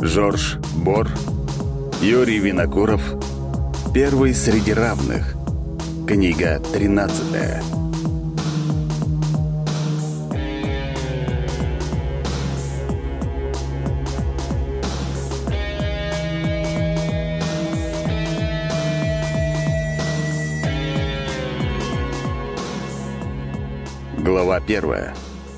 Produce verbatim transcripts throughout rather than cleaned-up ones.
Жорж Бор, Юрий Винокуров. Первый среди равных. Книга тринадцатая. Глава первая.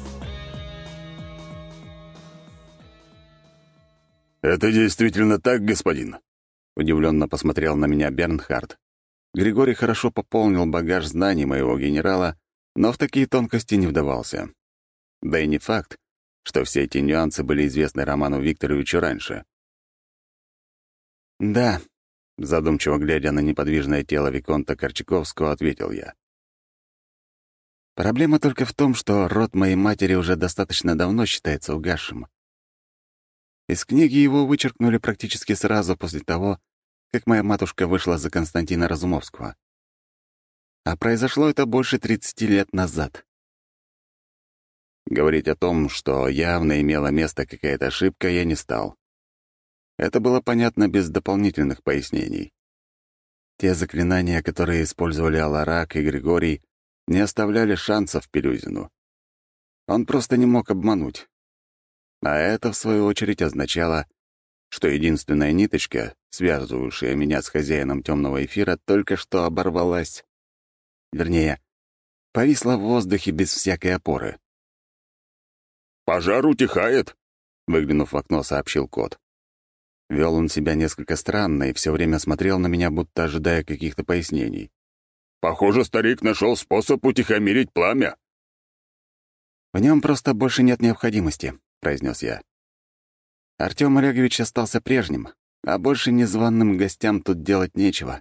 «Это действительно так, господин?» — удивленно посмотрел на меня Бернхард. Григорий хорошо пополнил багаж знаний моего генерала, но в такие тонкости не вдавался. Да и не факт, что все эти нюансы были известны Роману Викторовичу раньше. «Да», — задумчиво глядя на неподвижное тело виконта Корчаковского, ответил я. «Проблема только в том, что род моей матери уже достаточно давно считается угасшим. Из книги его вычеркнули практически сразу после того, как моя матушка вышла за Константина Разумовского. А произошло это больше тридцати лет назад. Говорить о том, что явно имела место какая-то ошибка, я не стал. Это было понятно без дополнительных пояснений. Те заклинания, которые использовали Аларак и Григорий, не оставляли шансов Пелюзину. Он просто не мог обмануть. А это, в свою очередь, означало, что единственная ниточка, связывающая меня с хозяином темного эфира, только что оборвалась. Вернее, повисла в воздухе без всякой опоры. «Пожар утихает», — выглянув в окно, сообщил кот. Вел он себя несколько странно и все время смотрел на меня, будто ожидая каких-то пояснений. «Похоже, старик нашел способ утихомирить пламя». «В нем просто больше нет необходимости», — произнес я. Артем Олегович остался прежним, а больше незваным гостям тут делать нечего.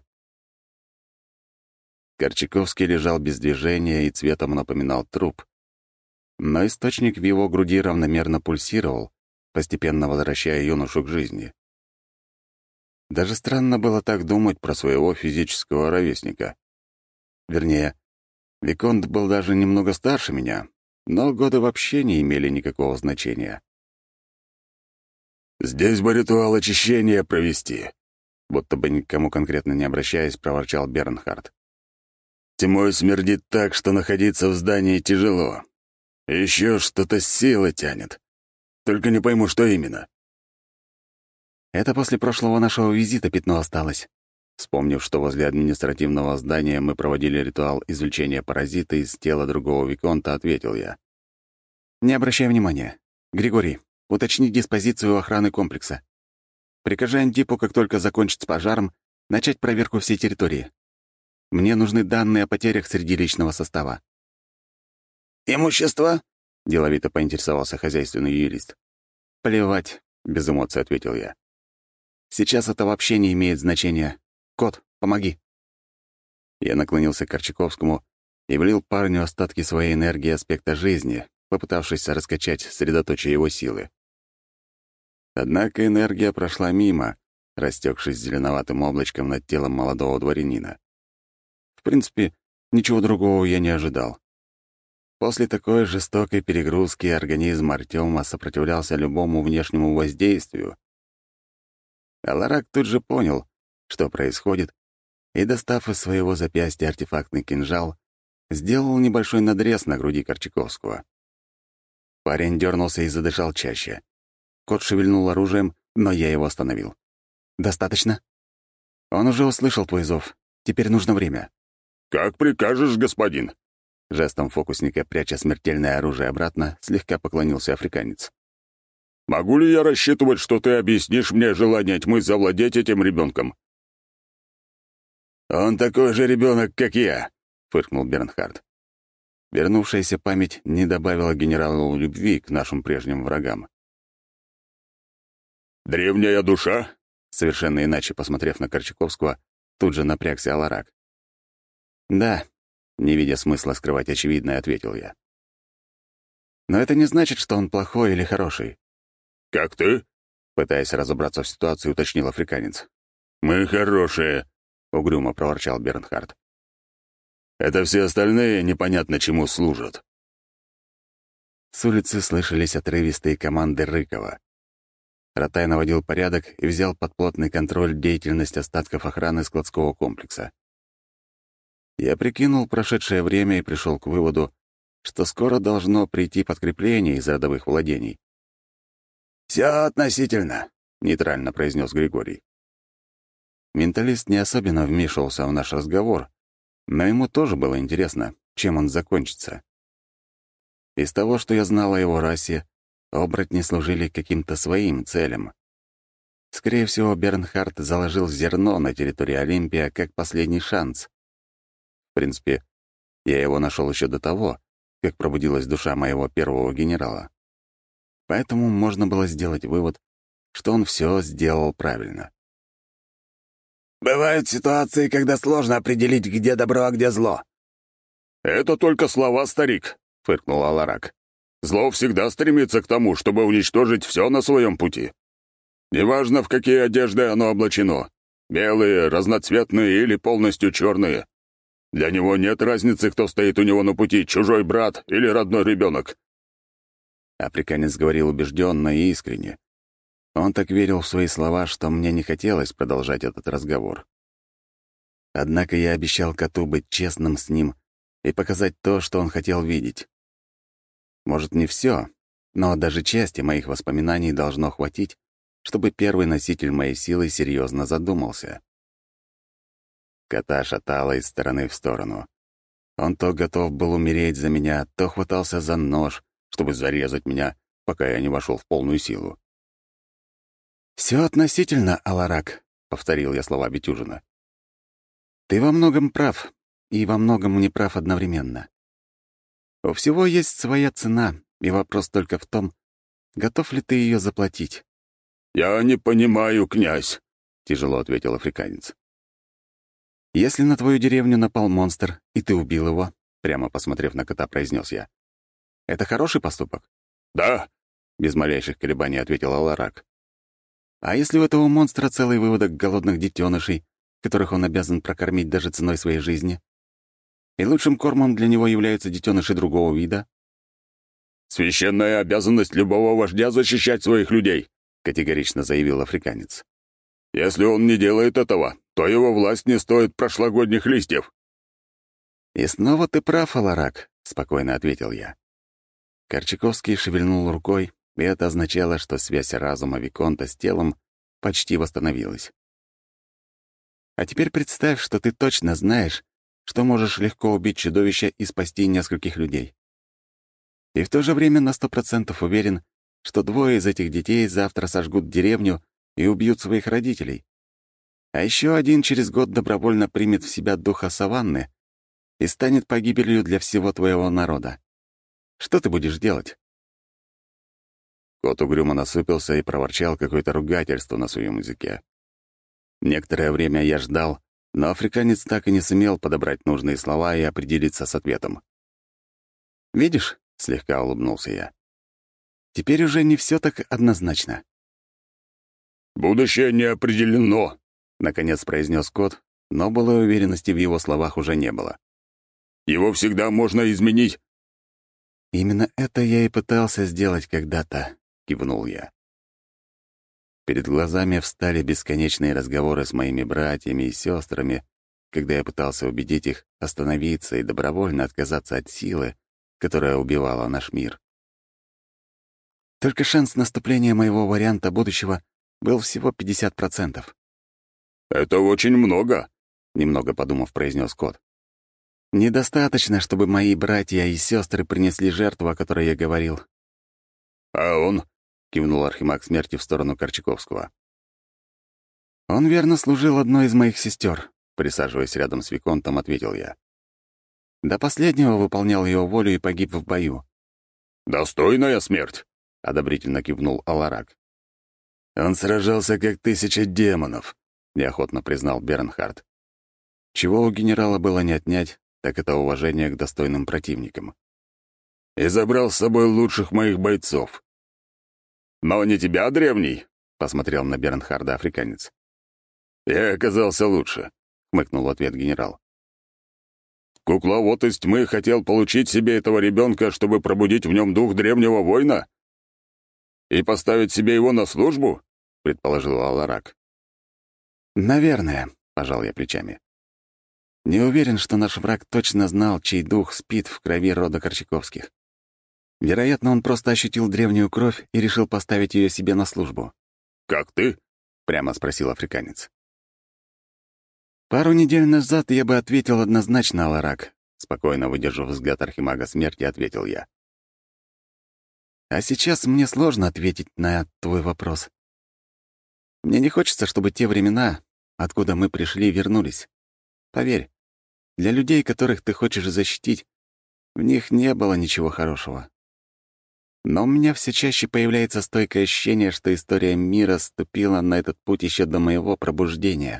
Корчаковский лежал без движения и цветом напоминал труп. Но источник в его груди равномерно пульсировал, постепенно возвращая юношу к жизни. Даже странно было так думать про своего физического ровесника. Вернее, виконт был даже немного старше меня, но годы вообще не имели никакого значения. «Здесь бы ритуал очищения провести», — будто бы никому конкретно не обращаясь, проворчал Бернхард. «Тьмой смердит так, что находиться в здании тяжело. Еще что-то с силы тянет. Только не пойму, что именно». «Это после прошлого нашего визита пятно осталось». Вспомнив, что возле административного здания мы проводили ритуал извлечения паразита из тела другого виконта, ответил я. «Не обращай внимания. Григорий, уточни диспозицию охраны комплекса. Прикажи Антипу, как только закончить с пожаром, начать проверку всей территории. Мне нужны данные о потерях среди личного состава». «Имущество?» — деловито поинтересовался хозяйственный юрист. «Плевать», — без эмоций ответил я. «Сейчас это вообще не имеет значения. Кот, помоги». Я наклонился к Корчаковскому и влил парню остатки своей энергии аспекта жизни, попытавшись раскачать средоточие его силы. Однако энергия прошла мимо, растекшись зеленоватым облачком над телом молодого дворянина. В принципе, ничего другого я не ожидал. После такой жестокой перегрузки организм Артема сопротивлялся любому внешнему воздействию. Аларак тут же понял, что происходит, и, достав из своего запястья артефактный кинжал, сделал небольшой надрез на груди Корчаковского. Парень дернулся и задышал чаще. Кот шевельнул оружием, но я его остановил. «Достаточно? Он уже услышал твой зов. Теперь нужно время». «Как прикажешь, господин». Жестом фокусника, пряча смертельное оружие обратно, слегка поклонился африканец. «Могу ли я рассчитывать, что ты объяснишь мне желание тьмы завладеть этим ребенком?» «Он такой же ребенок, как я», — фыркнул Бернхард. Вернувшаяся память не добавила генералу любви к нашим прежним врагам. «Древняя душа?» Совершенно иначе посмотрев на Корчаковского, тут же напрягся Аларак. «Да», — не видя смысла скрывать очевидное, ответил я. «Но это не значит, что он плохой или хороший». «Как ты?» — пытаясь разобраться в ситуации, уточнил африканец. «Мы хорошие», — угрюмо проворчал Бернхард. «Это все остальные непонятно чему служат». С улицы слышались отрывистые команды Рыкова. Ратай наводил порядок и взял под плотный контроль деятельность остатков охраны складского комплекса. Я прикинул прошедшее время и пришел к выводу, что скоро должно прийти подкрепление из родовых владений. «Все относительно», — нейтрально произнес Григорий. Менталист не особенно вмешивался в наш разговор, но ему тоже было интересно, чем он закончится. Из того, что я знал о его расе, оборотни служили каким-то своим целям. Скорее всего, Бернхард заложил зерно на территории Олимпия как последний шанс. В принципе, я его нашел еще до того, как пробудилась душа моего первого генерала. Поэтому можно было сделать вывод, что он все сделал правильно. «Бывают ситуации, когда сложно определить, где добро, а где зло». «Это только слова, старик», — фыркнул Аларак. «Зло всегда стремится к тому, чтобы уничтожить все на своем пути. Неважно, в какие одежды оно облачено — белые, разноцветные или полностью черные. Для него нет разницы, кто стоит у него на пути, чужой брат или родной ребенок». Африканец говорил убежденно и искренне. Он так верил в свои слова, что мне не хотелось продолжать этот разговор. Однако я обещал коту быть честным с ним и показать то, что он хотел видеть. Может, не все, но даже части моих воспоминаний должно хватить, чтобы первый носитель моей силы серьезно задумался. Кота шатало из стороны в сторону. Он то готов был умереть за меня, то хватался за нож, чтобы зарезать меня, пока я не вошел в полную силу. «Все относительно, Аларак», — повторил я слова Бетюжина. «Ты во многом прав, и во многом не прав одновременно. У всего есть своя цена, и вопрос только в том, готов ли ты ее заплатить». «Я не понимаю, князь», — тяжело ответил африканец. «Если на твою деревню напал монстр, и ты убил его», — прямо посмотрев на кота, произнес я, — «это хороший поступок?» «Да», — без малейших колебаний ответил Аларак. «А если у этого монстра целый выводок голодных детенышей, которых он обязан прокормить даже ценой своей жизни? И лучшим кормом для него являются детеныши другого вида?» «Священная обязанность любого вождя защищать своих людей», — категорично заявил африканец. «Если он не делает этого, то его власть не стоит прошлогодних листьев». «И снова ты прав, Аларак», — спокойно ответил я. Корчаковский шевельнул рукой, и это означало, что связь разума Виконта с телом почти восстановилась. «А теперь представь, что ты точно знаешь, что можешь легко убить чудовище и спасти нескольких людей. И в то же время на сто процентов уверен, что двое из этих детей завтра сожгут деревню и убьют своих родителей. А еще один через год добровольно примет в себя духа саванны и станет погибелью для всего твоего народа. Что ты будешь делать?» Кот угрюмо насупился и проворчал какое-то ругательство на своем языке. Некоторое время я ждал, но африканец так и не сумел подобрать нужные слова и определиться с ответом. «Видишь?» — слегка улыбнулся я. «Теперь уже не все так однозначно». «Будущее не определено», — наконец произнес кот, но былой уверенности в его словах уже не было. «Его всегда можно изменить». «Именно это я и пытался сделать когда-то», — кивнул я. Перед глазами встали бесконечные разговоры с моими братьями и сестрами, когда я пытался убедить их остановиться и добровольно отказаться от силы, которая убивала наш мир. Только шанс наступления моего варианта будущего был всего пятьдесят процентов. «Это очень много», — немного подумав, произнес кот. «Недостаточно, чтобы мои братья и сестры принесли жертву, о которой я говорил». «А он?» — кивнул Архимаг Смерти в сторону Корчаковского. «Он верно служил одной из моих сестер», — присаживаясь рядом с Виконтом, ответил я. До последнего выполнял ее волю и погиб в бою. «Достойная смерть», — одобрительно кивнул Аларак. «Он сражался, как тысяча демонов», — неохотно признал Бернхард. Чего у генерала было не отнять, так это уважение к достойным противникам. «И забрал с собой лучших моих бойцов». «Но не тебя, древний», — посмотрел на Бернхарда африканец. «Я оказался лучше», — хмыкнул в ответ генерал. «Кукловод из тьмы хотел получить себе этого ребенка, чтобы пробудить в нем дух древнего воина?» И поставить себе его на службу?» — предположил Аларак. «Наверное», — пожал я плечами. «Не уверен, что наш враг точно знал, чей дух спит в крови рода Корчаковских. Вероятно, он просто ощутил древнюю кровь и решил поставить ее себе на службу». «Как ты?» — прямо спросил африканец. «Пару недель назад я бы ответил однозначно, Аларак», — спокойно выдержав взгляд архимага смерти, ответил я. «А сейчас мне сложно ответить на твой вопрос. Мне не хочется, чтобы те времена, откуда мы пришли, вернулись. Поверь, для людей, которых ты хочешь защитить, в них не было ничего хорошего. Но у меня все чаще появляется стойкое ощущение, что история мира ступила на этот путь еще до моего пробуждения».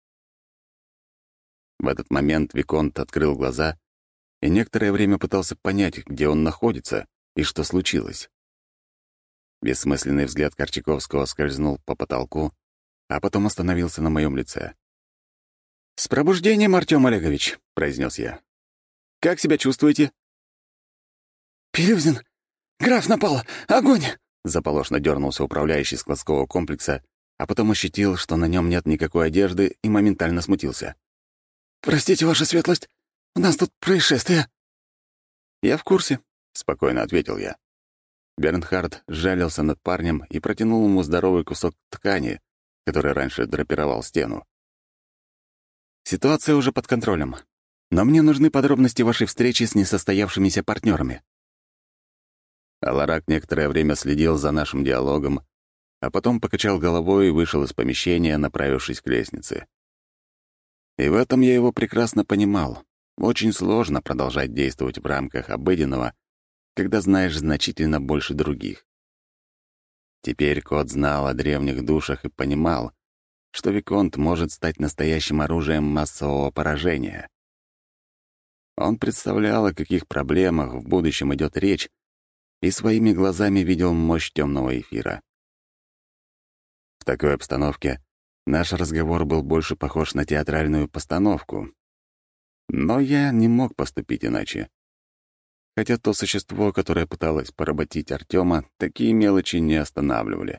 В этот момент Виконт открыл глаза и некоторое время пытался понять, где он находится и что случилось. Бессмысленный взгляд Корчаковского скользнул по потолку, а потом остановился на моем лице. «С пробуждением, Артём Олегович», — произнес я. «Как себя чувствуете?» «Пилюзин! Граф напал! Огонь!» Заполошно дернулся управляющий складского комплекса, а потом ощутил, что на нем нет никакой одежды, и моментально смутился. «Простите, ваша светлость, у нас тут происшествие». «Я в курсе», — спокойно ответил я. Бернхард сжалился над парнем и протянул ему здоровый кусок ткани, который раньше драпировал стену. «Ситуация уже под контролем, но мне нужны подробности вашей встречи с несостоявшимися партнерами». Аларак некоторое время следил за нашим диалогом, а потом покачал головой и вышел из помещения, направившись к лестнице. И в этом я его прекрасно понимал. Очень сложно продолжать действовать в рамках обыденного, когда знаешь значительно больше других. Теперь кот знал о древних душах и понимал, что Виконт может стать настоящим оружием массового поражения. Он представлял, о каких проблемах в будущем идет речь, и своими глазами видел мощь темного эфира. В такой обстановке наш разговор был больше похож на театральную постановку. Но я не мог поступить иначе. Хотя то существо, которое пыталось поработить Артема, такие мелочи не останавливали.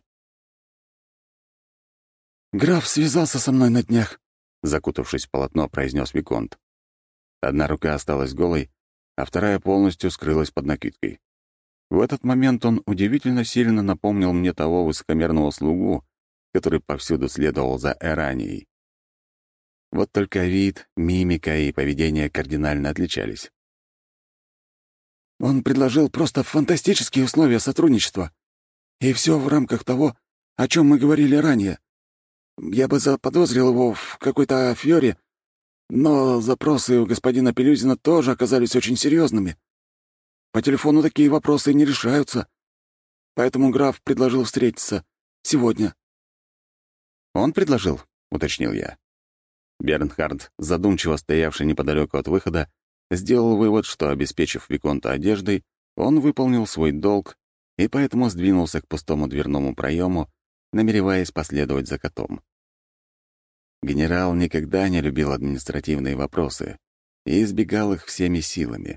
«Граф связался со мной на днях», — закутавшись в полотно, произнес Виконт. Одна рука осталась голой, а вторая полностью скрылась под накидкой. В этот момент он удивительно сильно напомнил мне того высокомерного слугу, который повсюду следовал за Эранией. Вот только вид, мимика и поведение кардинально отличались. «Он предложил просто фантастические условия сотрудничества. И все в рамках того, о чем мы говорили ранее. Я бы заподозрил его в какой-то афере, но запросы у господина Пилюзина тоже оказались очень серьезными. По телефону такие вопросы не решаются. Поэтому граф предложил встретиться сегодня». «Он предложил?» — уточнил я. Бернхард, задумчиво стоявший неподалеку от выхода, сделал вывод, что, обеспечив Виконта одеждой, он выполнил свой долг и поэтому сдвинулся к пустому дверному проему, намереваясь последовать за котом. Генерал никогда не любил административные вопросы и избегал их всеми силами.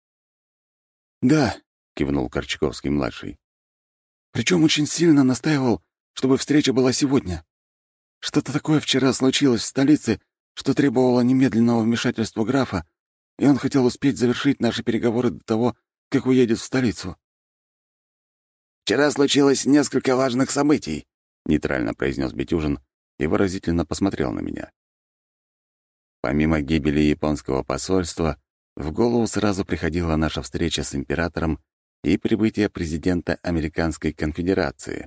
«Да», — кивнул Корчаковский-младший. «Причем очень сильно настаивал, чтобы встреча была сегодня. Что-то такое вчера случилось в столице, что требовало немедленного вмешательства графа, и он хотел успеть завершить наши переговоры до того, как уедет в столицу». «Вчера случилось несколько важных событий», — нейтрально произнес Бетюжин и выразительно посмотрел на меня. Помимо гибели японского посольства, в голову сразу приходила наша встреча с императором и прибытие президента Американской конфедерации.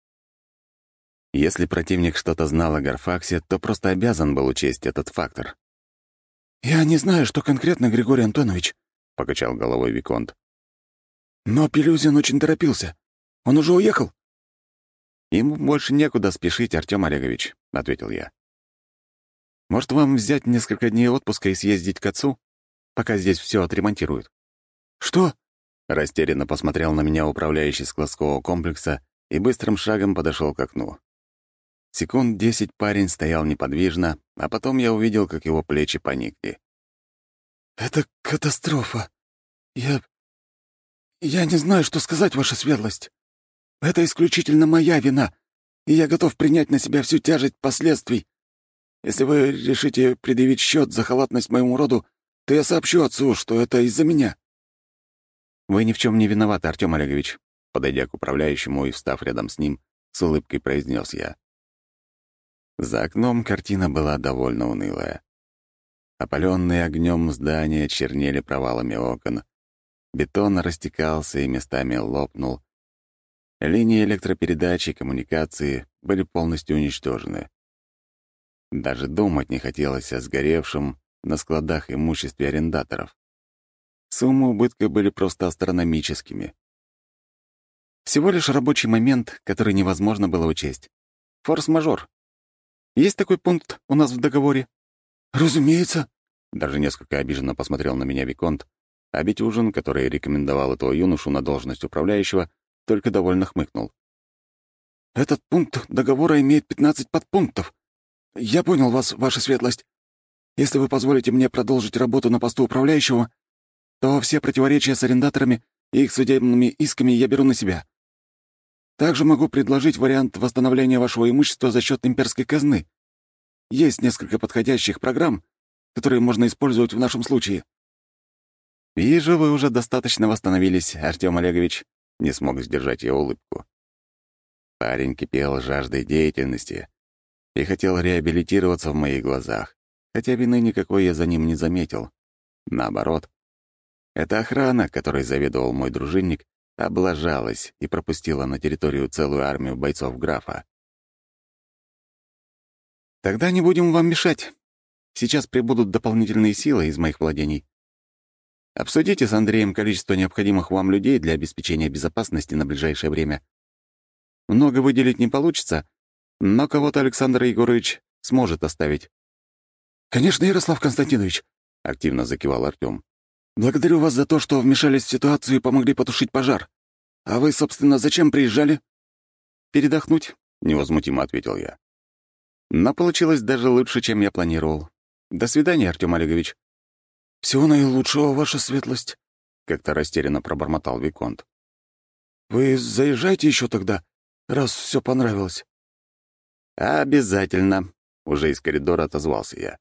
Если противник что-то знал о Гарфаксе, то просто обязан был учесть этот фактор. «Я не знаю, что конкретно, Григорий Антонович», — покачал головой Виконт. «Но Пилюзин очень торопился. Он уже уехал?» «Ему больше некуда спешить, Артём Олегович», — ответил я. «Может, вам взять несколько дней отпуска и съездить к отцу, пока здесь все отремонтируют?» «Что?» — растерянно посмотрел на меня управляющий складского комплекса и быстрым шагом подошел к окну. Секунд десять парень стоял неподвижно, а потом я увидел, как его плечи поникли. «Это катастрофа. Я... Я не знаю, что сказать, ваша светлость. Это исключительно моя вина, и я готов принять на себя всю тяжесть последствий. Если вы решите предъявить счет за халатность моему роду, то я сообщу отцу, что это из-за меня». «Вы ни в чем не виноваты, Артем Олегович», — подойдя к управляющему и встав рядом с ним, с улыбкой произнес я. За окном картина была довольно унылая. Опаленные огнем здания чернели провалами окон. Бетон растекался и местами лопнул. Линии электропередачи и коммуникации были полностью уничтожены. Даже думать не хотелось о сгоревшем на складах имуществе арендаторов. Суммы убытка были просто астрономическими. Всего лишь рабочий момент, который невозможно было учесть. Форс-мажор. Есть такой пункт у нас в договоре? «Разумеется», — даже несколько обиженно посмотрел на меня Виконт, а Бетюжин, который рекомендовал этого юношу на должность управляющего, только довольно хмыкнул. «Этот пункт договора имеет пятнадцать подпунктов. Я понял вас, ваша светлость. Если вы позволите мне продолжить работу на посту управляющего, то все противоречия с арендаторами и их судебными исками я беру на себя. Также могу предложить вариант восстановления вашего имущества за счет имперской казны. Есть несколько подходящих программ, которые можно использовать в нашем случае». «Вижу, вы уже достаточно восстановились, Артем Олегович», — не смог сдержать я улыбку. Парень кипел жаждой деятельности и хотел реабилитироваться в моих глазах, хотя вины никакой я за ним не заметил. Наоборот, эта охрана, которой заведовал мой дружинник, облажалась и пропустила на территорию целую армию бойцов графа. «Тогда не будем вам мешать. Сейчас прибудут дополнительные силы из моих владений. Обсудите с Андреем количество необходимых вам людей для обеспечения безопасности на ближайшее время. Много выделить не получится, но кого-то Александр Егорович сможет оставить». «Конечно, Ярослав Константинович», — активно закивал Артём. «Благодарю вас за то, что вмешались в ситуацию и помогли потушить пожар. А вы, собственно, зачем приезжали?» «Передохнуть», — невозмутимо ответил я. «Но получилось даже лучше, чем я планировал. До свидания, Артём Олегович». «Всего наилучшего, ваша светлость», — как-то растерянно пробормотал Виконт. «Вы заезжайте еще тогда, раз все понравилось». «Обязательно», — уже из коридора отозвался я.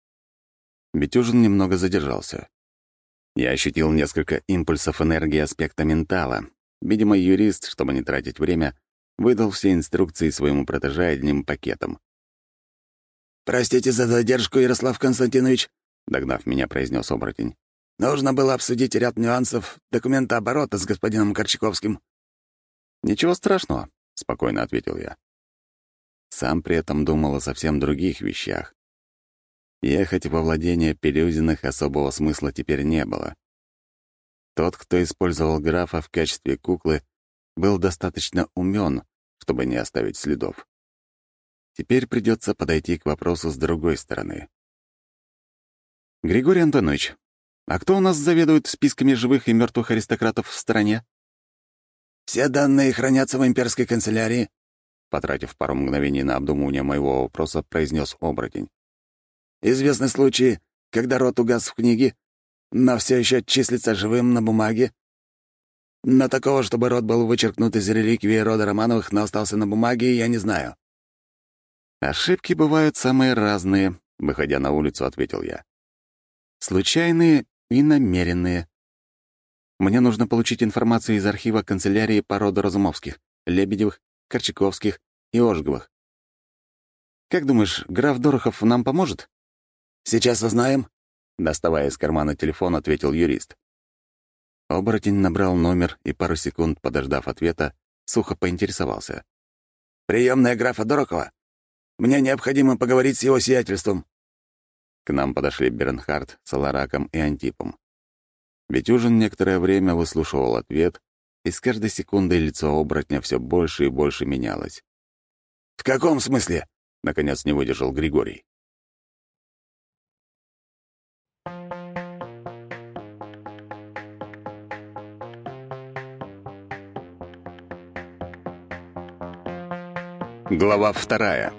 Бетюжин немного задержался. Я ощутил несколько импульсов энергии аспекта ментала. Видимо, юрист, чтобы не тратить время, выдал все инструкции своему протеже одним пакетом. «Простите за задержку, Ярослав Константинович», — догнав меня, произнес оборотень. «Нужно было обсудить ряд нюансов документооборота с господином Корчаковским». «Ничего страшного», — спокойно ответил я. Сам при этом думал о совсем других вещах. Ехать во владение Пелюзиных особого смысла теперь не было. Тот, кто использовал графа в качестве куклы, был достаточно умен, чтобы не оставить следов. Теперь придется подойти к вопросу с другой стороны. «Григорий Антонович, а кто у нас заведует списками живых и мертвых аристократов в стране?» «Все данные хранятся в имперской канцелярии», — потратив пару мгновений на обдумывание моего вопроса, произнес оборотень. «Известны случаи, когда род угас в книге, но все еще числится живым на бумаге. Но такого, чтобы род был вычеркнут из реликвии рода Романовых, но остался на бумаге, я не знаю». «Ошибки бывают самые разные», — выходя на улицу, ответил я. «Случайные и намеренные. Мне нужно получить информацию из архива канцелярии по роду Разумовских, Лебедевых, Корчаковских и Ожговых. Как думаешь, граф Дорохов нам поможет?» «Сейчас узнаем», — доставая из кармана телефон, ответил юрист. Оборотень набрал номер и, пару секунд подождав ответа, сухо поинтересовался. «Приемная графа Дорохова. Мне необходимо поговорить с его сиятельством». К нам подошли Бернхард с Алараком и Антипом. Бетюжин некоторое время выслушивал ответ, и с каждой секундой лицо оборотня все больше и больше менялось. «В каком смысле?» — наконец не выдержал Григорий. Глава вторая.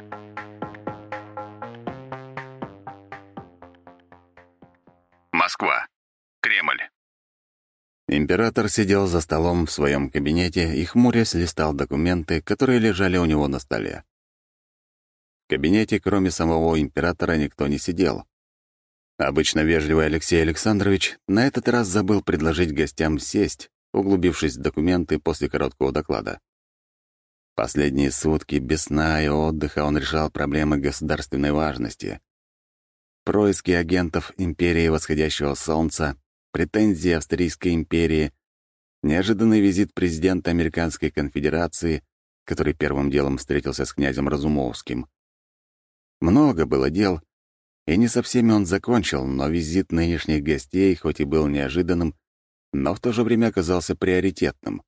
Москва. Кремль. Император сидел за столом в своем кабинете и, хмурясь, листал документы, которые лежали у него на столе. В кабинете, кроме самого императора, никто не сидел. Обычно вежливый Алексей Александрович на этот раз забыл предложить гостям сесть, углубившись в документы после короткого доклада. Последние сутки без сна и отдыха он решал проблемы государственной важности. Происки агентов империи восходящего солнца, претензии Австрийской империи, неожиданный визит президента Американской конфедерации, который первым делом встретился с князем Разумовским. Много было дел, и не со всеми он закончил, но визит нынешних гостей, хоть и был неожиданным, но в то же время оказался приоритетным.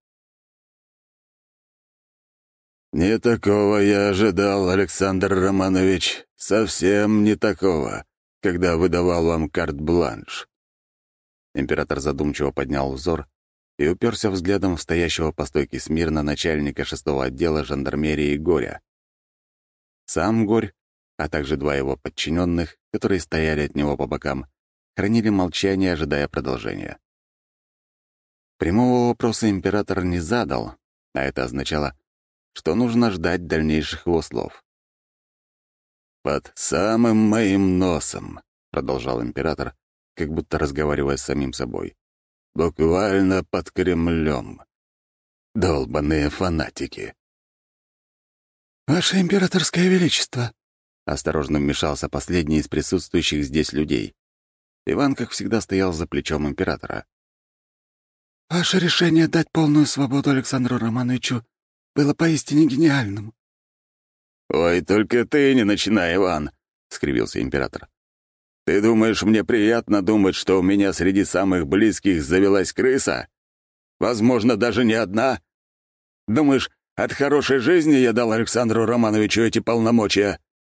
«Не такого я ожидал, Александр Романович, совсем не такого, когда выдавал вам карт-бланш». Император задумчиво поднял взор и уперся взглядом в стоящего по стойке смирно начальника шестого отдела жандармерии Горя. Сам Горь, а также два его подчиненных, которые стояли от него по бокам, хранили молчание, ожидая продолжения. Прямого вопроса император не задал, а это означало, что нужно ждать дальнейших его слов. «Под самым моим носом», — продолжал император, как будто разговаривая с самим собой. «Буквально под Кремлем. Долбаные фанатики». «Ваше императорское величество», — осторожно вмешался последний из присутствующих здесь людей. Иван, как всегда, стоял за плечом императора. «Ваше решение дать полную свободу Александру Романовичу было поистине гениальным». «Ой, только ты не начинай, Иван», — скривился император. «Ты думаешь, мне приятно думать, что у меня среди самых близких завелась крыса? Возможно, даже не одна? Думаешь, от хорошей жизни я дал Александру Романовичу эти полномочия?»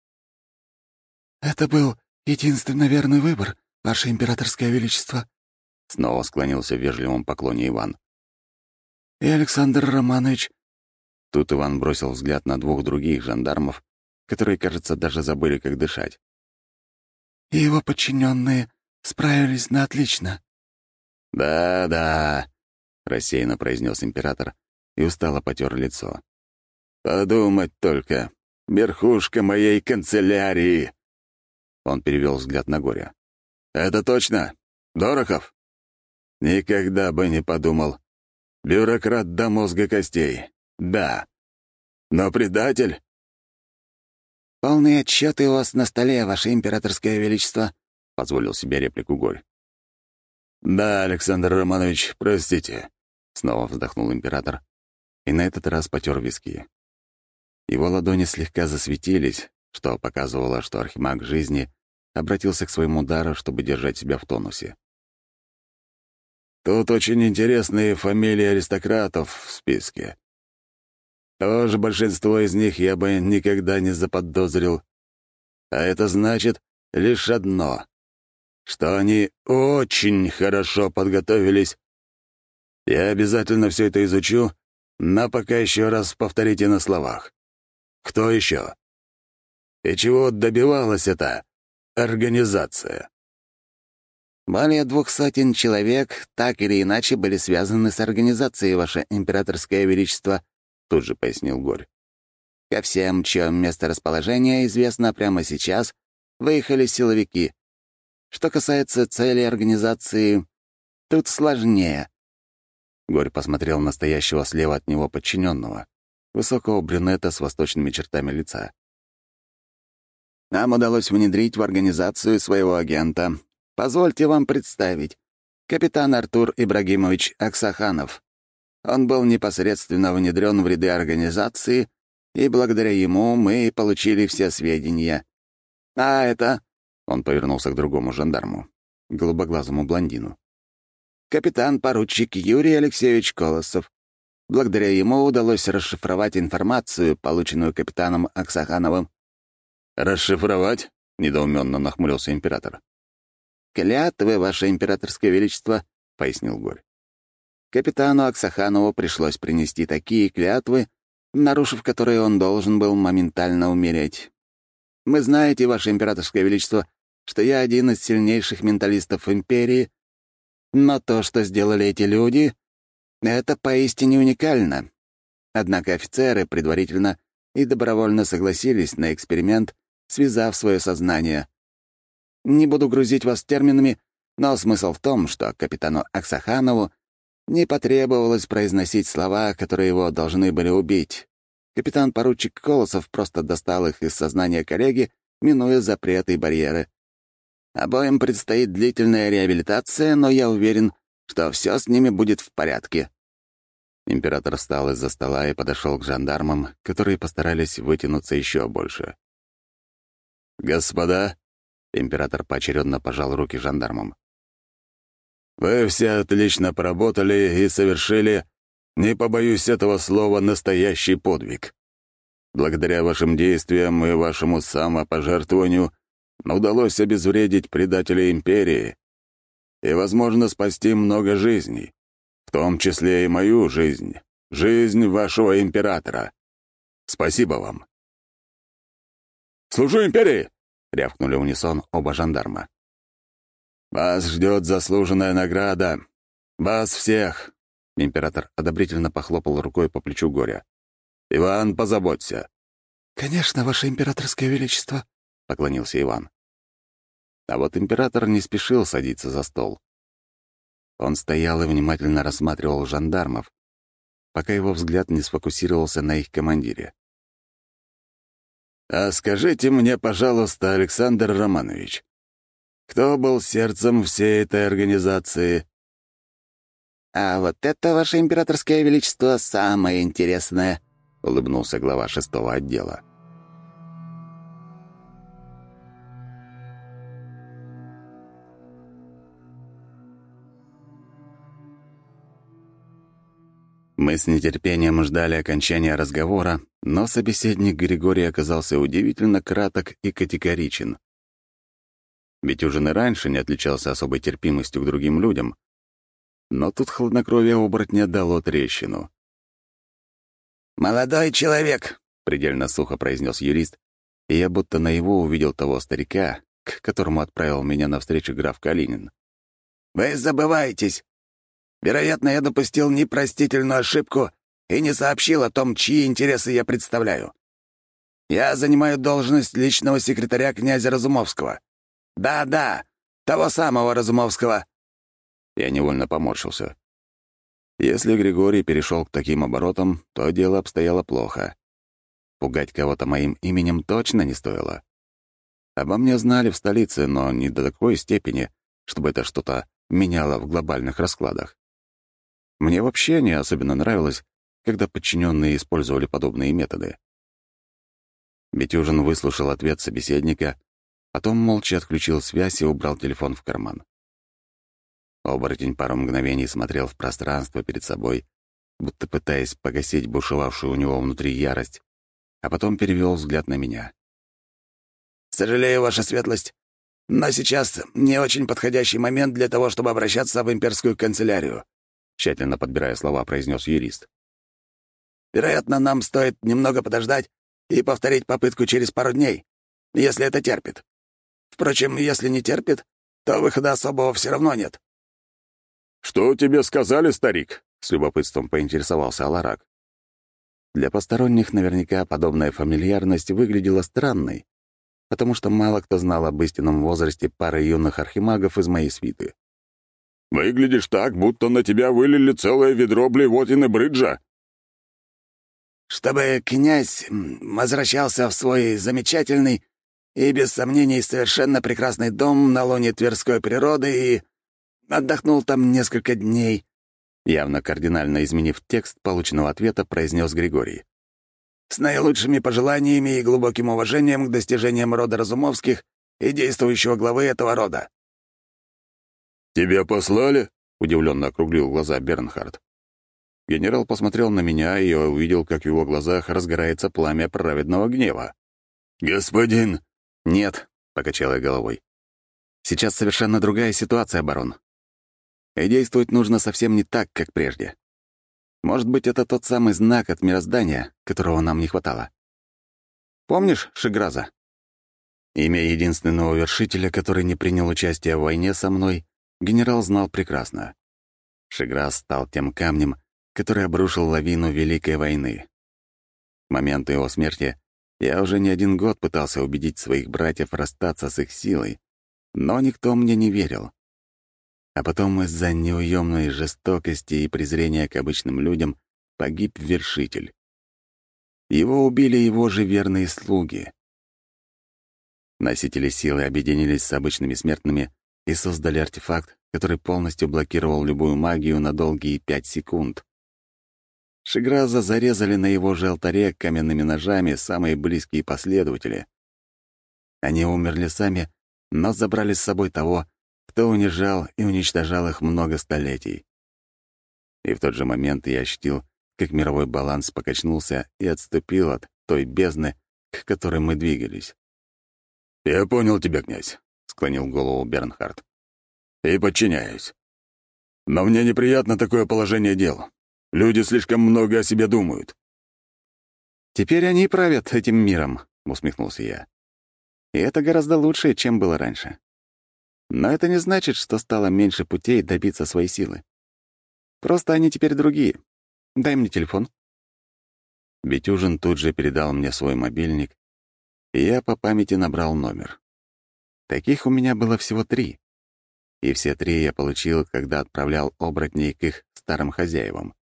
«Это был единственно верный выбор, Ваше императорское величество», — снова склонился в вежливом поклоне Иван. «И Александр Романович...» Тут Иван бросил взгляд на двух других жандармов, которые, кажется, даже забыли, как дышать. «И его подчиненные справились на отлично». «Да-да», — рассеянно произнес император и устало потер лицо. «Подумать только, верхушка моей канцелярии!» Он перевел взгляд на Горя. «Это точно? Дорохов?» «Никогда бы не подумал. Бюрократ до мозга костей. Да. Но предатель?» «Полные отчеты у вас на столе, Ваше императорское величество», — позволил себе реплику Горь. «Да, Александр Романович, простите», — снова вздохнул император и на этот раз потер виски. Его ладони слегка засветились, что показывало, что архимаг жизни обратился к своему дару, чтобы держать себя в тонусе. «Тут очень интересные фамилии аристократов в списке. Тоже большинство из них я бы никогда не заподозрил. А это значит лишь одно, что они очень хорошо подготовились. Я обязательно все это изучу, но пока еще раз повторите на словах. Кто еще? И чего добивалась эта организация?» «Более двух сотен человек так или иначе были связаны с организацией, Ваше императорское величество», — тут же пояснил Горь. «Ко всем, чье месторасположение известно прямо сейчас, выехали силовики. Что касается цели организации, тут сложнее». Горь посмотрел на стоящего слева от него подчиненного, высокого брюнета с восточными чертами лица. «Нам удалось внедрить в организацию своего агента. Позвольте вам представить. Капитан Артур Ибрагимович Аксаханов. Он был непосредственно внедрен в ряды организации, и благодаря ему мы получили все сведения. А это...» — он повернулся к другому жандарму, голубоглазому блондину. «Капитан-поручик Юрий Алексеевич Колосов. Благодаря ему удалось расшифровать информацию, полученную капитаном Аксахановым». «Расшифровать?» — недоуменно нахмурился император. «Клятвы, Ваше императорское величество», — пояснил Горь. Капитану Аксаханову пришлось принести такие клятвы, нарушив которые он должен был моментально умереть. Вы знаете, Ваше императорское величество, что я один из сильнейших менталистов империи, Но то, что сделали эти люди, это поистине уникально. Однако офицеры предварительно и добровольно согласились на эксперимент, связав свое сознание. Не буду грузить вас терминами, но смысл в том, что капитану Аксаханову не потребовалось произносить слова, которые его должны были убить. Капитан-поручик Колосов просто достал их из сознания коллеги, минуя запреты и барьеры. Обоим предстоит длительная реабилитация, но я уверен, что все с ними будет в порядке. Император встал из-за стола и подошел к жандармам, которые постарались вытянуться еще больше. «Господа», — император поочередно пожал руки жандармам, «вы все отлично поработали и совершили, не побоюсь этого слова, настоящий подвиг. Благодаря вашим действиям и вашему самопожертвованию удалось обезвредить предателей империи и, возможно, спасти много жизней, в том числе и мою жизнь, жизнь вашего императора. Спасибо вам». «Служу империи!» — рявкнули в унисон оба жандарма. «Вас ждет заслуженная награда. Вас всех!» Император одобрительно похлопал рукой по плечу Горя. «Иван, позаботься». «Конечно, Ваше Императорское Величество», — поклонился Иван. А вот император не спешил садиться за стол. Он стоял и внимательно рассматривал жандармов, пока его взгляд не сфокусировался на их командире. «А скажите мне, пожалуйста, Александр Романович, кто был сердцем всей этой организации?» «А вот это, Ваше Императорское Величество, самое интересное», — улыбнулся глава шестого отдела. Мы с нетерпением ждали окончания разговора, но собеседник Григорий оказался удивительно краток и категоричен. Ведь уже и раньше не отличался особой терпимостью к другим людям, но тут хладнокровие оборотня дало трещину. «Молодой человек», — предельно сухо произнес юрист, и я будто наяву увидел того старика, к которому отправил меня навстречу граф Калинин. «вы забываетесь. Вероятно, я допустил непростительную ошибку и не сообщил о том, чьи интересы я представляю. Я занимаю должность личного секретаря князя Разумовского. Да-да, того самого Разумовского». Я невольно поморщился. Если Григорий перешел к таким оборотам, то дело обстояло плохо. Пугать кого-то моим именем точно не стоило. Обо мне знали в столице, но не до такой степени, чтобы это что-то меняло в глобальных раскладах. Мне вообще не особенно нравилось, когда подчиненные использовали подобные методы. Бетюжин выслушал ответ собеседника, потом молча отключил связь и убрал телефон в карман. Оборотень пару мгновений смотрел в пространство перед собой, будто пытаясь погасить бушевавшую у него внутри ярость, а потом перевел взгляд на меня. «Сожалею, Ваша Светлость, но сейчас не очень подходящий момент для того, чтобы обращаться в имперскую канцелярию», тщательно подбирая слова, произнес юрист. «Вероятно, нам стоит немного подождать и повторить попытку через пару дней, если это терпит. Впрочем, если не терпит, то выхода особого все равно нет». «Что тебе сказали, старик?» — с любопытством поинтересовался Аларак. Для посторонних наверняка подобная фамильярность выглядела странной, потому что мало кто знал об истинном возрасте пары юных архимагов из моей свиты. «Выглядишь так, будто на тебя вылили целое ведро блевотины бриджа». «Чтобы князь возвращался в свой замечательный и, без сомнений, совершенно прекрасный дом на лоне Тверской природы и отдохнул там несколько дней», явно кардинально изменив текст полученного ответа, произнес Григорий. «С наилучшими пожеланиями и глубоким уважением к достижениям рода Разумовских и действующего главы этого рода». «Тебя послали?» — удивленно округлил глаза Бернхард. Генерал посмотрел на меня, и я увидел, как в его глазах разгорается пламя праведного гнева. «Господин!» «Нет», — покачал я головой. «Сейчас совершенно другая ситуация, барон. И действовать нужно совсем не так, как прежде. Может быть, это тот самый знак от мироздания, которого нам не хватало. Помнишь Шиграза? Имя единственного вершителя, который не принял участия в войне со мной, генерал знал прекрасно. Шиграс стал тем камнем, который обрушил лавину Великой войны. К моменту его смерти я уже не один год пытался убедить своих братьев расстаться с их силой, но никто мне не верил. А потом из-за неуемной жестокости и презрения к обычным людям погиб вершитель. Его убили его же верные слуги. Носители силы объединились с обычными смертными и создали артефакт, который полностью блокировал любую магию на долгие пять секунд. Шиграза зарезали на его же алтаре каменными ножами самые близкие последователи. Они умерли сами, но забрали с собой того, кто унижал и уничтожал их много столетий. И в тот же момент я ощутил, как мировой баланс покачнулся и отступил от той бездны, к которой мы двигались. «Я понял тебя, князь», — склонил голову Бернхард. «И подчиняюсь. Но мне неприятно такое положение дел. Люди слишком много о себе думают». «Теперь они правят этим миром», — усмехнулся я. «И это гораздо лучше, чем было раньше. Но это не значит, что стало меньше путей добиться своей силы. Просто они теперь другие. Дай мне телефон». Бетюжин тут же передал мне свой мобильник, и я по памяти набрал номер. Таких у меня было всего три. И все три я получил, когда отправлял оборотней к их старым хозяевам.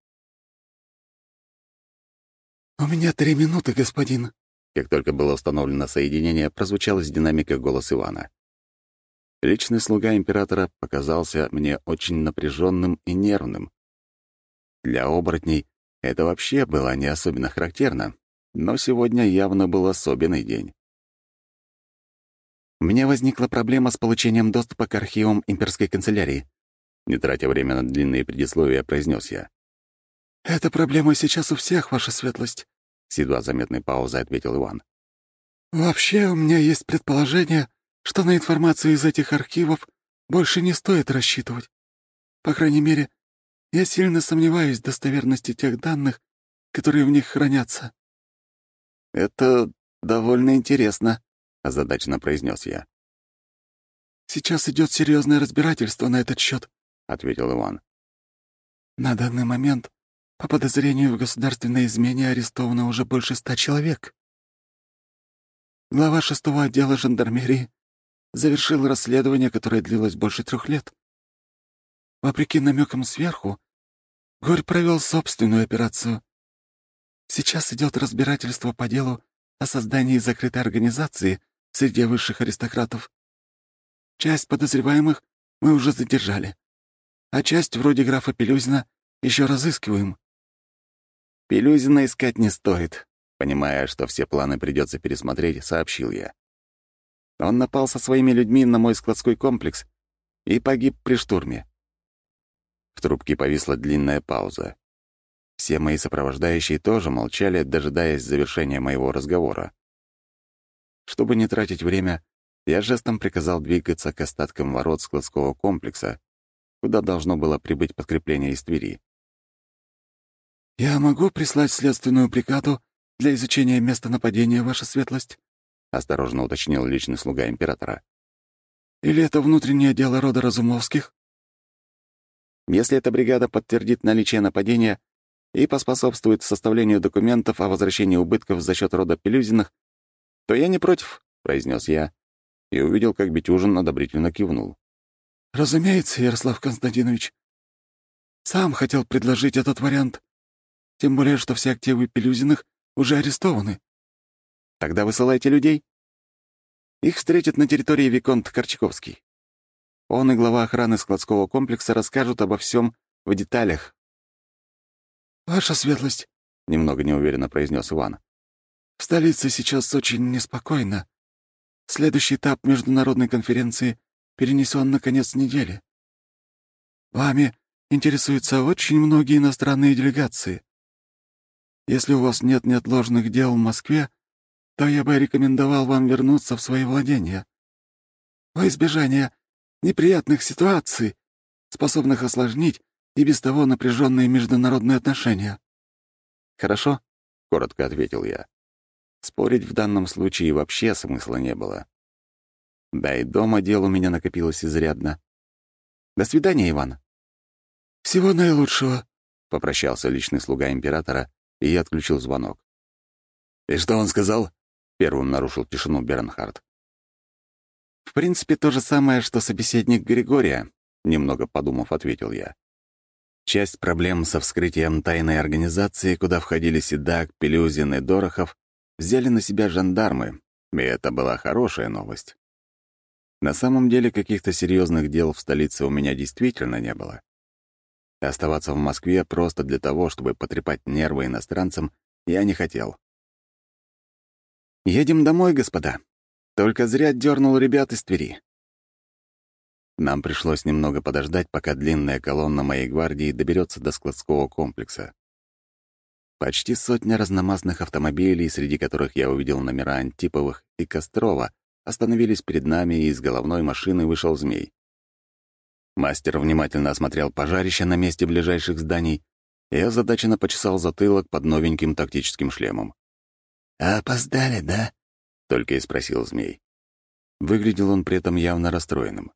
«У меня три минуты, господин». Как только было установлено соединение, прозвучал из динамика голос Ивана. Личный слуга императора показался мне очень напряженным и нервным. Для оборотней это вообще было не особенно характерно, но сегодня явно был особенный день. У меня возникла проблема с получением доступа к архивам имперской канцелярии. Не тратя время на длинные предисловия, произнес я. «Эта проблема сейчас у всех, ваша светлость», — с едва заметной паузой ответил Иван. «Вообще, у меня есть предположение, что на информацию из этих архивов больше не стоит рассчитывать. По крайней мере, я сильно сомневаюсь в достоверности тех данных, которые в них хранятся». «Это довольно интересно», — озадаченно произнес я. «Сейчас идет серьезное разбирательство на этот счет, ответил Иван. «На данный момент по подозрению в государственной измене арестовано уже больше ста человек. Глава шестого отдела жандармерии завершил расследование, которое длилось больше трех лет. Вопреки намекам сверху, Горь провел собственную операцию. Сейчас идет разбирательство по делу о создании закрытой организации среди высших аристократов. Часть подозреваемых мы уже задержали, а часть, вроде графа Пелюзина, еще разыскиваем». «Пелюзина искать не стоит», — понимая, что все планы придется пересмотреть, сообщил я. Он напал со своими людьми на мой складской комплекс и погиб при штурме. В трубке повисла длинная пауза. Все мои сопровождающие тоже молчали, дожидаясь завершения моего разговора. Чтобы не тратить время, я жестом приказал двигаться к остаткам ворот складского комплекса, куда должно было прибыть подкрепление из Твери. «Я могу прислать следственную бригаду для изучения места нападения, ваша светлость?» — осторожно уточнил личный слуга императора. «Или это внутреннее дело рода Разумовских?» «Если эта бригада подтвердит наличие нападения и поспособствует составлению документов о возвращении убытков за счет рода Пелюзиных, то я не против», — произнес я, и увидел, как Бетюжин одобрительно кивнул. «Разумеется, Ярослав Константинович. Сам хотел предложить этот вариант. Тем более, что все активы Пелюзиных уже арестованы». «Тогда высылайте людей. Их встретят на территории виконт Корчаковский. Он и глава охраны складского комплекса расскажут обо всем в деталях». «Ваша светлость», — немного неуверенно произнес Иван. «В столице сейчас очень неспокойно. Следующий этап международной конференции перенесен на конец недели. Вами интересуются очень многие иностранные делегации. Если у вас нет неотложных дел в Москве, то я бы рекомендовал вам вернуться в свои владения. Во избежание неприятных ситуаций, способных осложнить и без того напряженные международные отношения». «Хорошо», — коротко ответил я. Спорить в данном случае вообще смысла не было. Да и дома дел у меня накопилось изрядно. До свидания, Иван». «Всего наилучшего», — попрощался личный слуга императора, и я отключил звонок. «И что он сказал?» — первым нарушил тишину Бернхард. «В принципе, то же самое, что собеседник Григория», — немного подумав, ответил я. Часть проблем со вскрытием тайной организации, куда входили Седак, Пелюзин и Дорохов, взяли на себя жандармы, и это была хорошая новость. На самом деле, каких-то серьезных дел в столице у меня действительно не было. Оставаться в Москве просто для того, чтобы потрепать нервы иностранцам, я не хотел. «Едем домой, господа. Только зря дернул ребят из Твери». Нам пришлось немного подождать, пока длинная колонна моей гвардии доберется до складского комплекса. Почти сотня разномастных автомобилей, среди которых я увидел номера Антиповых и Кострова, остановились перед нами, и из головной машины вышел змей. Мастер внимательно осмотрел пожарище на месте ближайших зданий и озадаченно почесал затылок под новеньким тактическим шлемом. «Опоздали, да?» — только и спросил змей. Выглядел он при этом явно расстроенным.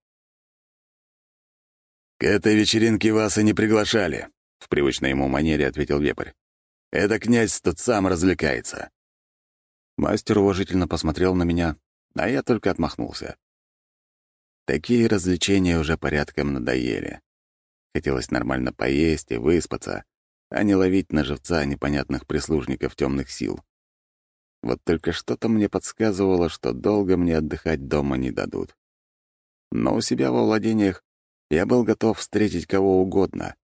«К этой вечеринке вас и не приглашали», — в привычной ему манере ответил вепрь. «Это князь тут сам развлекается». Мастер уважительно посмотрел на меня, а я только отмахнулся. Такие развлечения уже порядком надоели. Хотелось нормально поесть и выспаться, а не ловить на живца непонятных прислужников темных сил. Вот только что-то мне подсказывало, что долго мне отдыхать дома не дадут. Но у себя во владениях я был готов встретить кого угодно.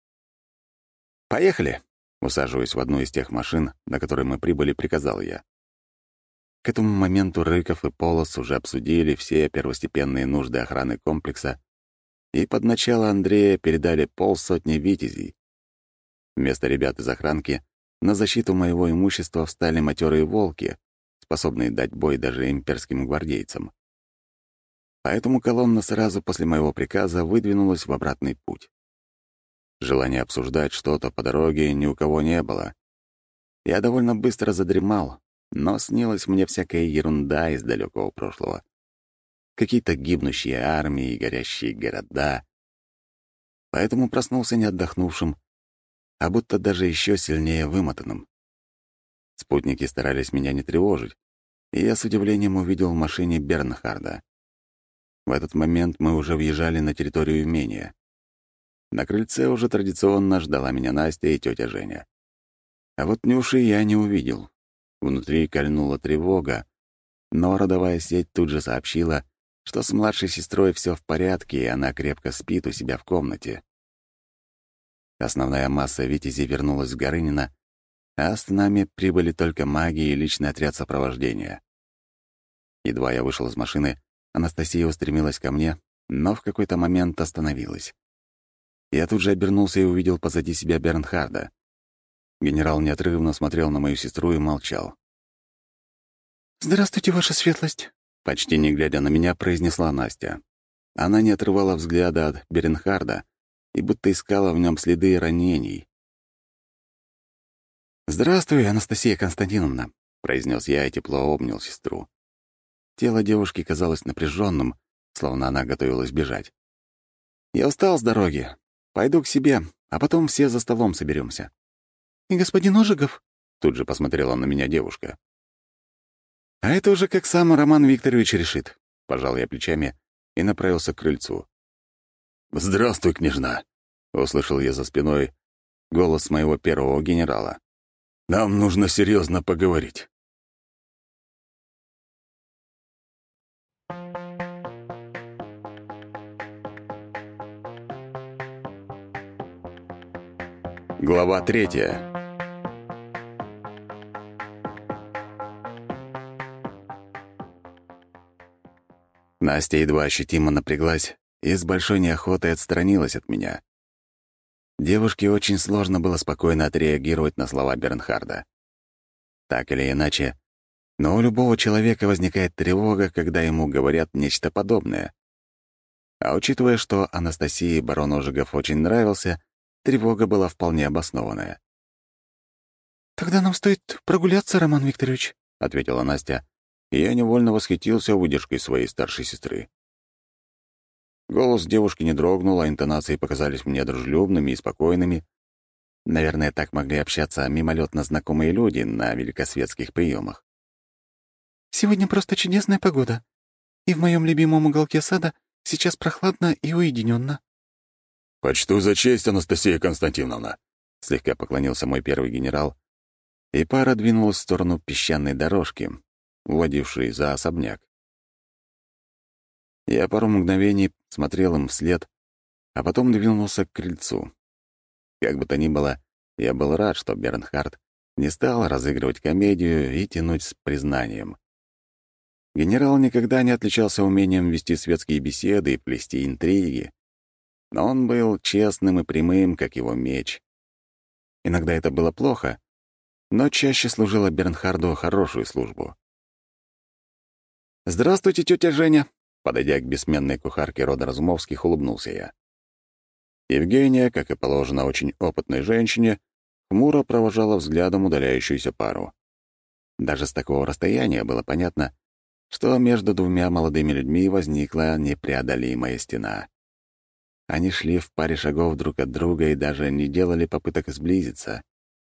«Поехали!» — усаживаясь в одну из тех машин, на которые мы прибыли, приказал я. К этому моменту Рыков и Полос уже обсудили все первостепенные нужды охраны комплекса, и под начало Андрея передали полсотни витязей. Вместо ребят из охранки на защиту моего имущества встали матерые волки, способные дать бой даже имперским гвардейцам. Поэтому колонна сразу после моего приказа выдвинулась в обратный путь. Желания обсуждать что-то по дороге ни у кого не было. Я довольно быстро задремал, но снилась мне всякая ерунда из далекого прошлого. Какие-то гибнущие армии и горящие города. Поэтому проснулся не отдохнувшим, а будто даже еще сильнее вымотанным. Спутники старались меня не тревожить, и я с удивлением увидел в машине Бернхарда. В этот момент мы уже въезжали на территорию имения. На крыльце уже традиционно ждала меня Настя и тетя Женя. А вот Нюши я не увидел. Внутри кольнула тревога, но родовая сеть тут же сообщила, что с младшей сестрой все в порядке, и она крепко спит у себя в комнате. Основная масса витязей вернулась в Горыныно, а с нами прибыли только маги и личный отряд сопровождения. Едва я вышел из машины, Анастасия устремилась ко мне, но в какой-то момент остановилась. Я тут же обернулся и увидел позади себя Бернхарда. Генерал неотрывно смотрел на мою сестру и молчал. «Здравствуйте, ваша светлость», — почти не глядя на меня, произнесла Настя. Она не отрывала взгляда от Бернхарда и будто искала в нем следы ранений. «Здравствуй, Анастасия Константиновна», — произнес я и тепло обнял сестру. Тело девушки казалось напряженным, словно она готовилась бежать. «Я устал с дороги. Пойду к себе, а потом все за столом соберемся. «И господин Ожегов?» — тут же посмотрела на меня девушка. «А это уже как сам Роман Викторович решит», — пожал я плечами и направился к крыльцу. «Здравствуй, княжна!» — услышал я за спиной голос моего первого генерала. «Нам нужно серьезно поговорить». Глава третья. Настя едва ощутимо напряглась и с большой неохотой отстранилась от меня. Девушке очень сложно было спокойно отреагировать на слова Бернхарда. Так или иначе, но у любого человека возникает тревога, когда ему говорят нечто подобное. А учитывая, что Анастасии барон Ожегов очень нравился, тревога была вполне обоснованная. «Тогда нам стоит прогуляться, Роман Викторович», — ответила Настя, и я невольно восхитился выдержкой своей старшей сестры. Голос девушки не дрогнул, а интонации показались мне дружелюбными и спокойными. Наверное, так могли общаться мимолетно знакомые люди на великосветских приемах. «Сегодня просто чудесная погода, и в моем любимом уголке сада сейчас прохладно и уединенно. «Почту за честь, Анастасия Константиновна», — слегка поклонился мой первый генерал, и пара двинулась в сторону песчаной дорожки, уводившей за особняк. Я пару мгновений смотрел им вслед, а потом двинулся к крыльцу. Как бы то ни было, я был рад, что Бернхард не стал разыгрывать комедию и тянуть с признанием. Генерал никогда не отличался умением вести светские беседы и плести интриги, но он был честным и прямым, как его меч. Иногда это было плохо, но чаще служило Бернхарду хорошую службу. «Здравствуйте, тетя Женя!» Подойдя к бессменной кухарке рода Разумовских, улыбнулся я. Евгения, как и положено очень опытной женщине, хмуро провожала взглядом удаляющуюся пару. Даже с такого расстояния было понятно, что между двумя молодыми людьми возникла непреодолимая стена. Они шли в паре шагов друг от друга и даже не делали попыток сблизиться.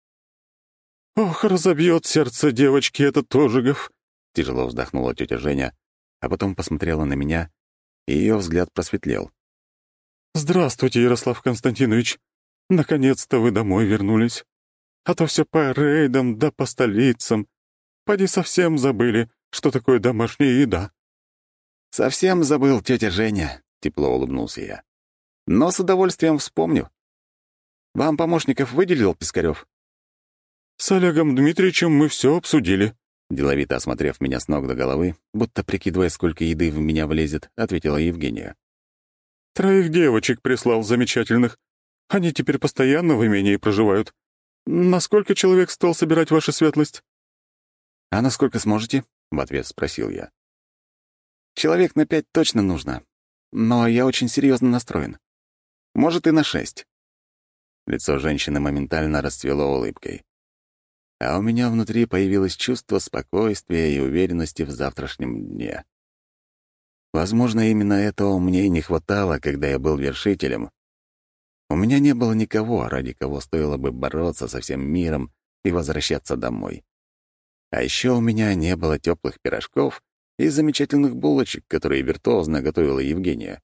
«Ох, разобьет сердце девочки этот ожигов!» — тяжело вздохнула тетя Женя, а потом посмотрела на меня, и ее взгляд просветлел. «Здравствуйте, Ярослав Константинович. Наконец-то вы домой вернулись. А то все по рейдам да по столицам. Поди совсем забыли, что такое домашняя еда». «Совсем забыл, тетя Женя», — тепло улыбнулся я. «Но с удовольствием вспомню. Вам помощников выделил Пискарев?» «С Олегом Дмитриевичем мы все обсудили», — деловито осмотрев меня с ног до головы, будто прикидывая, сколько еды в меня влезет, ответила Евгения. «Троих девочек прислал замечательных. Они теперь постоянно в имении проживают. На сколько человек стал собирать ваша светлость?» «А насколько сможете?» — в ответ спросил я. «Человек на пять точно нужно, но я очень серьезно настроен. Может, и на шесть». Лицо женщины моментально расцвело улыбкой. А у меня внутри появилось чувство спокойствия и уверенности в завтрашнем дне. Возможно, именно этого мне и не хватало, когда я был вершителем. У меня не было никого, ради кого стоило бы бороться со всем миром и возвращаться домой. А еще у меня не было теплых пирожков и замечательных булочек, которые виртуозно готовила Евгения.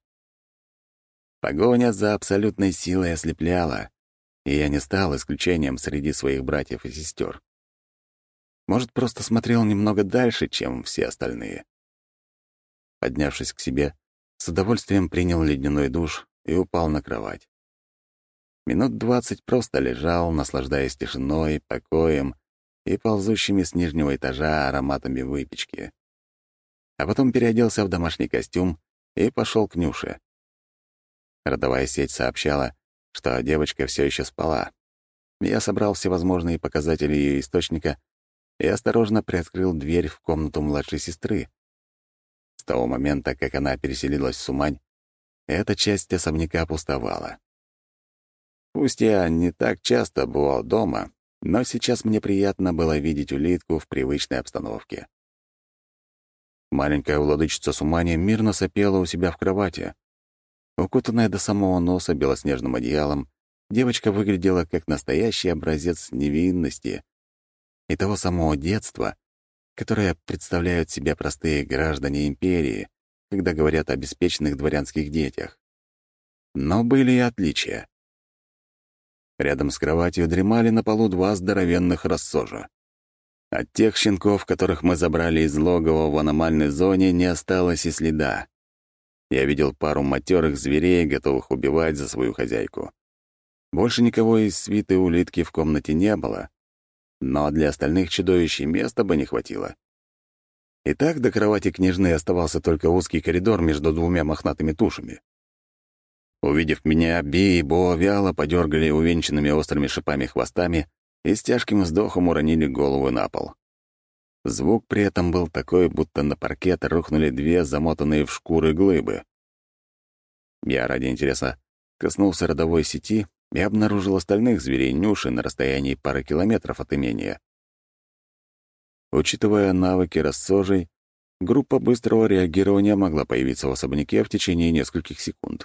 Погоня за абсолютной силой ослепляла, и я не стал исключением среди своих братьев и сестер. Может, просто смотрел немного дальше, чем все остальные. Поднявшись к себе, с удовольствием принял ледяной душ и упал на кровать. Минут двадцать просто лежал, наслаждаясь тишиной, покоем и ползущими с нижнего этажа ароматами выпечки. А потом переоделся в домашний костюм и пошел к Нюше. Родовая сеть сообщала, что девочка все еще спала. Я собрал всевозможные показатели ее источника и осторожно приоткрыл дверь в комнату младшей сестры. С того момента, как она переселилась в Сумань, эта часть особняка пустовала. Пусть я не так часто бывал дома, но сейчас мне приятно было видеть улитку в привычной обстановке. Маленькая владычица Сумани мирно сопела у себя в кровати. Укутанная до самого носа белоснежным одеялом, девочка выглядела как настоящий образец невинности и того самого детства, которое представляют себе простые граждане империи, когда говорят о беспечных дворянских детях. Но были и отличия. Рядом с кроватью дремали на полу два здоровенных рассожа. От тех щенков, которых мы забрали из логова в аномальной зоне, не осталось и следа. Я видел пару матерых зверей, готовых убивать за свою хозяйку. Больше никого из свиты улитки в комнате не было, но для остальных чудовищ места бы не хватило. И так до кровати княжны оставался только узкий коридор между двумя мохнатыми тушами. Увидев меня, Би и Бо вяло подергали увенчанными острыми шипами хвостами и с тяжким вздохом уронили голову на пол. Звук при этом был такой, будто на паркет рухнули две замотанные в шкуры глыбы. Я ради интереса коснулся родовой сети и обнаружил остальных зверей Нюши на расстоянии пары километров от имения. Учитывая навыки рассожей, группа быстрого реагирования могла появиться в особняке в течение нескольких секунд.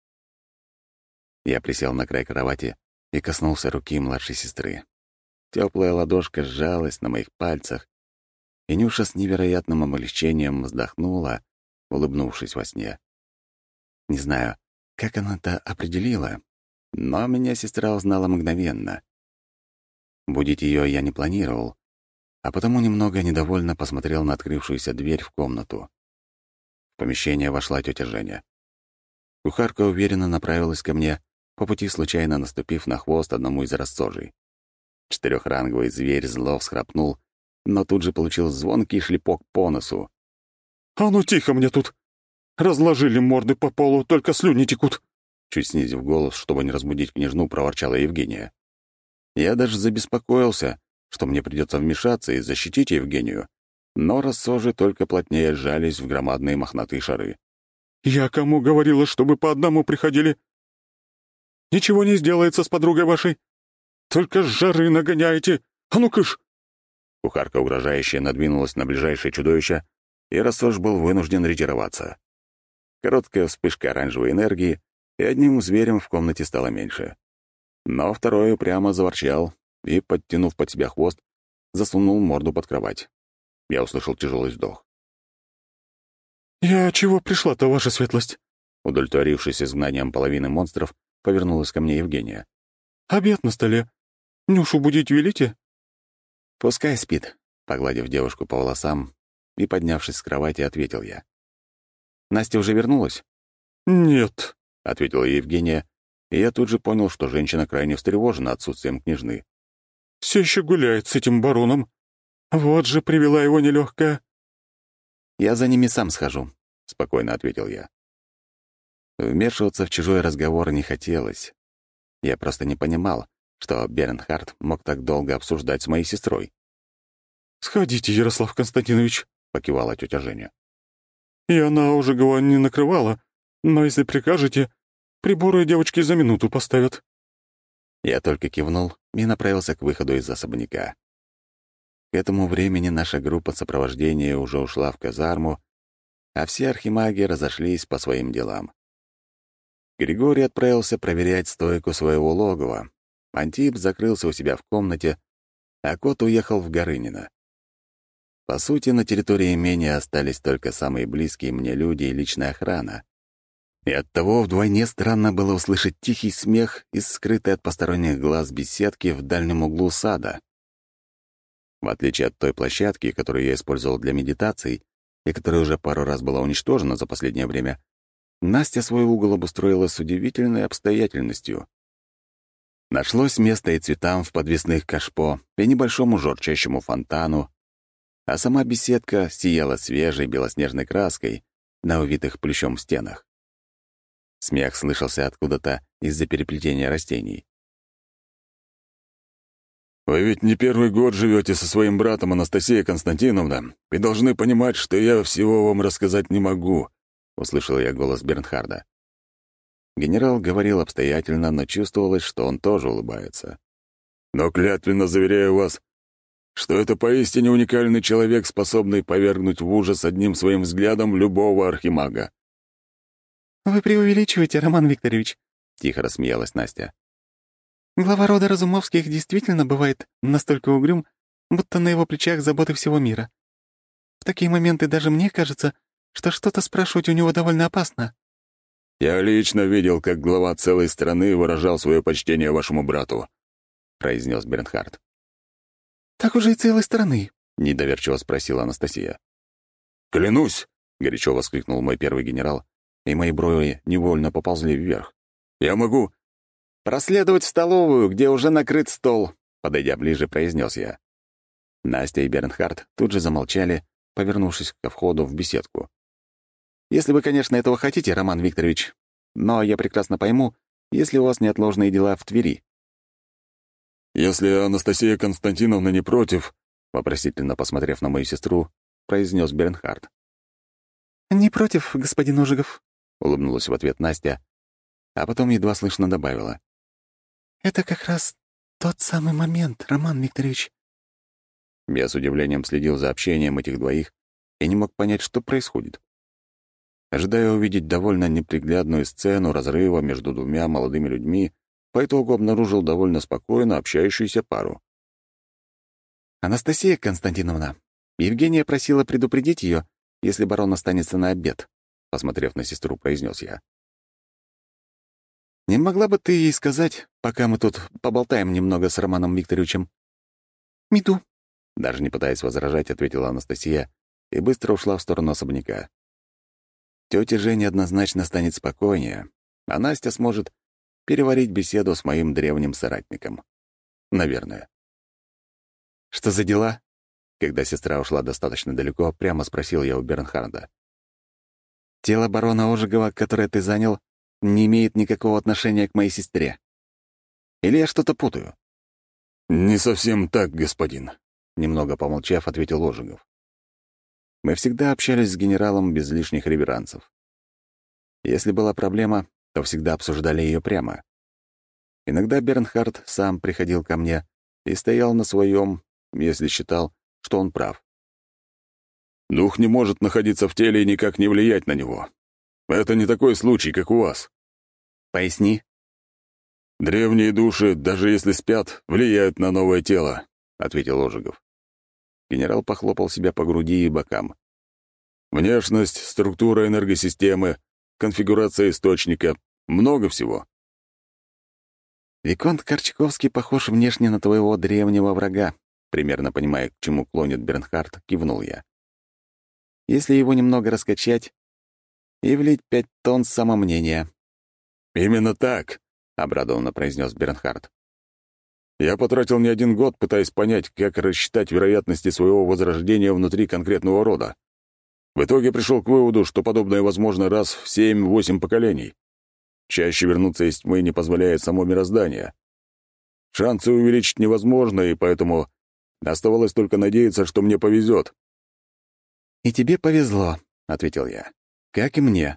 Я присел на край кровати и коснулся руки младшей сестры. Теплая ладошка сжалась на моих пальцах, и Нюша с невероятным облегчением вздохнула, улыбнувшись во сне. Не знаю, как она это определила, но меня сестра узнала мгновенно. Будить ее я не планировал, а потому немного недовольно посмотрел на открывшуюся дверь в комнату. В помещение вошла тетя Женя. Кухарка уверенно направилась ко мне, по пути случайно наступив на хвост одному из рассожей. Четырехранговый зверь зло всхрапнул, но тут же получил звонкий шлепок по носу. «А ну тихо мне тут! Разложили морды по полу, только слюни текут!» Чуть снизив голос, чтобы не разбудить княжну, проворчала Евгения. Я даже забеспокоился, что мне придется вмешаться и защитить Евгению, но рассожи только плотнее сжались в громадные мохнатые шары. «Я кому говорила, чтобы по одному приходили? Ничего не сделается с подругой вашей. Только жары нагоняете. А ну кыш!» Кухарка угрожающе надвинулась на ближайшее чудовище, и рассож был вынужден ретироваться. Короткая вспышка оранжевой энергии, и одним зверем в комнате стало меньше. Но второй упрямо заворчал и, подтянув под себя хвост, засунул морду под кровать. Я услышал тяжелый вздох. «Я чего пришла-то, ваша светлость?» Удовлетворившись изгнанием половины монстров, повернулась ко мне Евгения. «Обед на столе. Нюшу будить велите?» «Пускай спит», — погладив девушку по волосам и, поднявшись с кровати, ответил я. «Настя уже вернулась?» «Нет», — ответила Евгения, и я тут же понял, что женщина крайне встревожена отсутствием княжны. «Все еще гуляет с этим бароном. Вот же привела его нелегкая». «Я за ними сам схожу», — спокойно ответил я. Вмешиваться в чужой разговор не хотелось. Я просто не понимал, что Бернхард мог так долго обсуждать с моей сестрой. «Сходите, Ярослав Константинович», — покивала тетя Женя. «И она уже гавань не накрывала, но если прикажете, приборы девочки за минуту поставят». Я только кивнул и направился к выходу из особняка. К этому времени наша группа сопровождения уже ушла в казарму, а все архимаги разошлись по своим делам. Григорий отправился проверять стойку своего логова, Антип закрылся у себя в комнате, а кот уехал в Горыныно. По сути, на территории имения остались только самые близкие мне люди и личная охрана. И оттого вдвойне странно было услышать тихий смех из скрытой от посторонних глаз беседки в дальнем углу сада. В отличие от той площадки, которую я использовал для медитаций, и которая уже пару раз была уничтожена за последнее время, Настя свой угол обустроила с удивительной обстоятельностью. Нашлось место и цветам в подвесных кашпо, и небольшому журчащему фонтану, а сама беседка сияла свежей белоснежной краской на увитых плющом стенах. Смех слышался откуда-то из-за переплетения растений. «Вы ведь не первый год живете со своим братом, Анастасия Константиновна, и должны понимать, что я всего вам рассказать не могу», — услышал я голос Бернхарда. Генерал говорил обстоятельно, но чувствовалось, что он тоже улыбается. «Но клятвенно заверяю вас, что это поистине уникальный человек, способный повергнуть в ужас одним своим взглядом любого архимага». «Вы преувеличиваете, Роман Викторович», — тихо рассмеялась Настя. «Глава рода Разумовских действительно бывает настолько угрюм, будто на его плечах заботы всего мира. В такие моменты даже мне кажется, что что-то спрашивать у него довольно опасно». «Я лично видел, как глава целой страны выражал свое почтение вашему брату», — произнес Бернхард. «Так уже и целой страны», — недоверчиво спросила Анастасия. «Клянусь!» — горячо воскликнул мой первый генерал, и мои брови невольно поползли вверх. «Я могу...» «Проследовать в столовую, где уже накрыт стол», — подойдя ближе, произнес я. Настя и Бернхард тут же замолчали, повернувшись ко входу в беседку. «Если вы, конечно, этого хотите, Роман Викторович, но я прекрасно пойму, если у вас неотложные дела в Твери». «Если Анастасия Константиновна не против», — вопросительно посмотрев на мою сестру, произнес Бернхард. «Не против, господин Ожегов», — улыбнулась в ответ Настя, а потом едва слышно добавила. «Это как раз тот самый момент, Роман Викторович». Я с удивлением следил за общением этих двоих и не мог понять, что происходит. Ожидая увидеть довольно неприглядную сцену разрыва между двумя молодыми людьми, по итогу обнаружил довольно спокойно общающуюся пару. «Анастасия Константиновна, Евгения просила предупредить ее, если барон останется на обед», — посмотрев на сестру, произнес я. «Не могла бы ты ей сказать, пока мы тут поболтаем немного с Романом Викторовичем?» «Иду», — даже не пытаясь возражать, ответила Анастасия и быстро ушла в сторону особняка. Тётя Женя однозначно станет спокойнее, а Настя сможет переварить беседу с моим древним соратником. Наверное. «Что за дела?» Когда сестра ушла достаточно далеко, прямо спросил я у Бернхарда. «Тело барона Ожегова, которое ты занял, не имеет никакого отношения к моей сестре. Или я что-то путаю?» «Не совсем так, господин», — немного помолчав, ответил Ожегов. Мы всегда общались с генералом без лишних реверансов. Если была проблема, то всегда обсуждали ее прямо. Иногда Бернхард сам приходил ко мне и стоял на своем, если считал, что он прав. «Дух не может находиться в теле и никак не влиять на него. Это не такой случай, как у вас». «Поясни». «Древние души, даже если спят, влияют на новое тело», — ответил Ожегов. Генерал похлопал себя по груди и бокам. «Внешность, структура энергосистемы, конфигурация источника — много всего». «Виконт Корчаковский похож внешне на твоего древнего врага», примерно понимая, к чему клонит Бернхард, кивнул я. «Если его немного раскачать и влить пять тонн самомнения». «Именно так», — обрадованно произнес Бернхард. «Я потратил не один год, пытаясь понять, как рассчитать вероятности своего возрождения внутри конкретного рода. В итоге пришел к выводу, что подобное возможно раз в семь-восемь поколений. Чаще вернуться из тьмы не позволяет само мироздание. Шансы увеличить невозможно, и поэтому оставалось только надеяться, что мне повезет». «И тебе повезло», — ответил я. «Как и мне».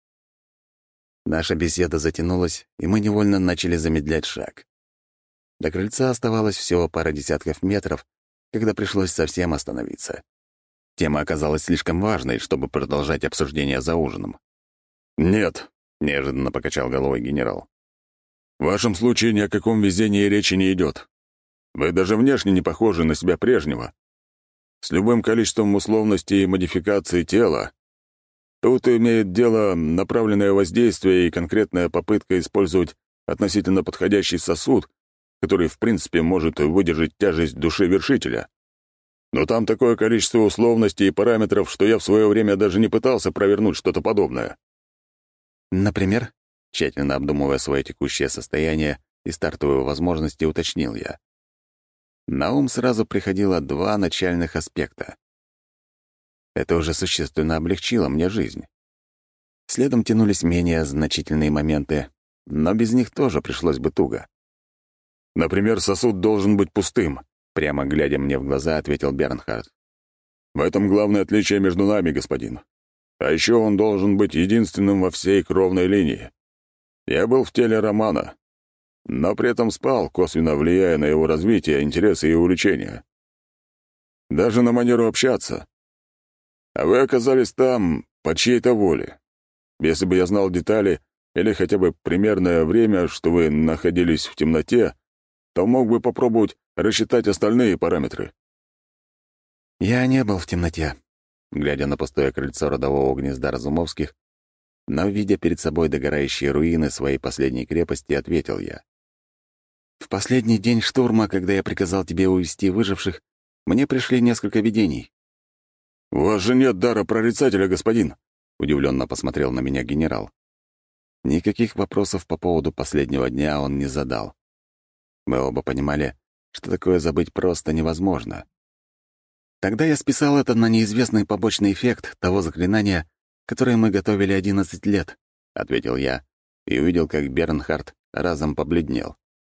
Наша беседа затянулась, и мы невольно начали замедлять шаг. До крыльца оставалось всего пара десятков метров, когда пришлось совсем остановиться. Тема оказалась слишком важной, чтобы продолжать обсуждение за ужином. «Нет», — неожиданно покачал головой генерал. «В вашем случае ни о каком везении речи не идет. Вы даже внешне не похожи на себя прежнего. С любым количеством условностей и модификаций тела тут имеет дело направленное воздействие и конкретная попытка использовать относительно подходящий сосуд, который, в принципе, может выдержать тяжесть души вершителя. Но там такое количество условностей и параметров, что я в свое время даже не пытался провернуть что-то подобное». «Например?» — тщательно обдумывая свое текущее состояние и стартовые возможности, уточнил я. На ум сразу приходило два начальных аспекта. Это уже существенно облегчило мне жизнь. Следом тянулись менее значительные моменты, но без них тоже пришлось бы туго. «Например, сосуд должен быть пустым», — прямо глядя мне в глаза, ответил Бернхард. «В этом главное отличие между нами, господин. А еще он должен быть единственным во всей кровной линии. Я был в теле Романа, но при этом спал, косвенно влияя на его развитие, интересы и увлечения. Даже на манеру общаться. А вы оказались там по чьей-то воле. Если бы я знал детали или хотя бы примерное время, что вы находились в темноте, то мог бы попробовать рассчитать остальные параметры». «Я не был в темноте», — глядя на пустое крыльцо родового гнезда Разумовских, но, видя перед собой догорающие руины своей последней крепости, ответил я. «В последний день штурма, когда я приказал тебе увести выживших, мне пришли несколько видений». «У вас же нет дара прорицателя, господин», — удивленно посмотрел на меня генерал. Никаких вопросов по поводу последнего дня он не задал. Мы оба понимали, что такое забыть просто невозможно. Тогда я списал это на неизвестный побочный эффект того заклинания, которое мы готовили одиннадцать лет, — ответил я и увидел, как Бернхард разом побледнел.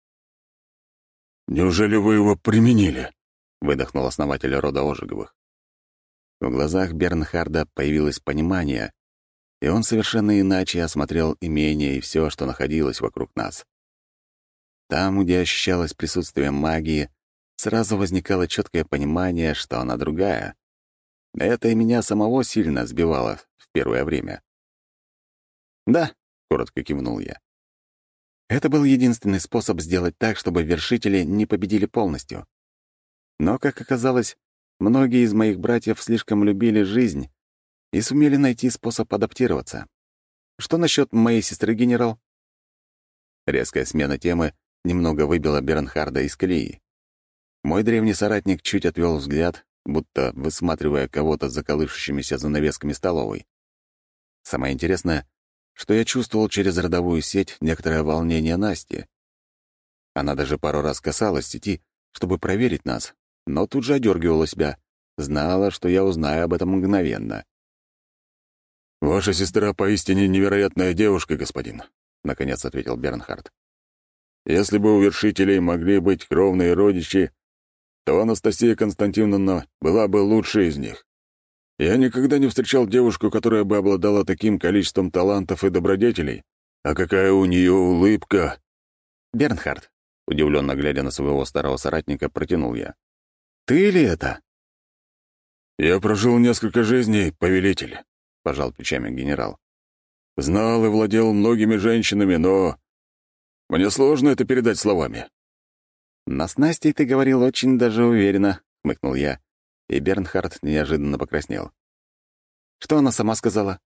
«Неужели вы его применили?» — выдохнул основатель рода Ожеговых. В глазах Бернхарда появилось понимание, и он совершенно иначе осмотрел имение и все, что находилось вокруг нас. Там, где ощущалось присутствие магии, сразу возникало четкое понимание, что она другая. Это и меня самого сильно сбивало в первое время. «Да», — коротко кивнул я. Это был единственный способ сделать так, чтобы вершители не победили полностью. Но, как оказалось, многие из моих братьев слишком любили жизнь и сумели найти способ адаптироваться. Что насчет моей сестры, генерал? Резкая смена темы немного выбила Бернхарда из колеи. Мой древний соратник чуть отвел взгляд, будто высматривая кого-то за колышущимися занавесками столовой. Самое интересное, что я чувствовал через родовую сеть некоторое волнение Насти. Она даже пару раз касалась сети, чтобы проверить нас, но тут же одергивала себя, знала, что я узнаю об этом мгновенно. «Ваша сестра поистине невероятная девушка, господин», — наконец ответил Бернхард. «Если бы у вершителей могли быть кровные родичи, то Анастасия Константиновна была бы лучшей из них. Я никогда не встречал девушку, которая бы обладала таким количеством талантов и добродетелей. А какая у нее улыбка!» «Бернхард», — удивленно глядя на своего старого соратника, протянул я. «Ты ли это?» «Я прожил несколько жизней, повелитель», — пожал плечами генерал. «Знал и владел многими женщинами, но мне сложно это передать словами». «Но с Настей ты говорил очень даже уверенно», — хмыкнул я, и Бернхард неожиданно покраснел. «Что она сама сказала?»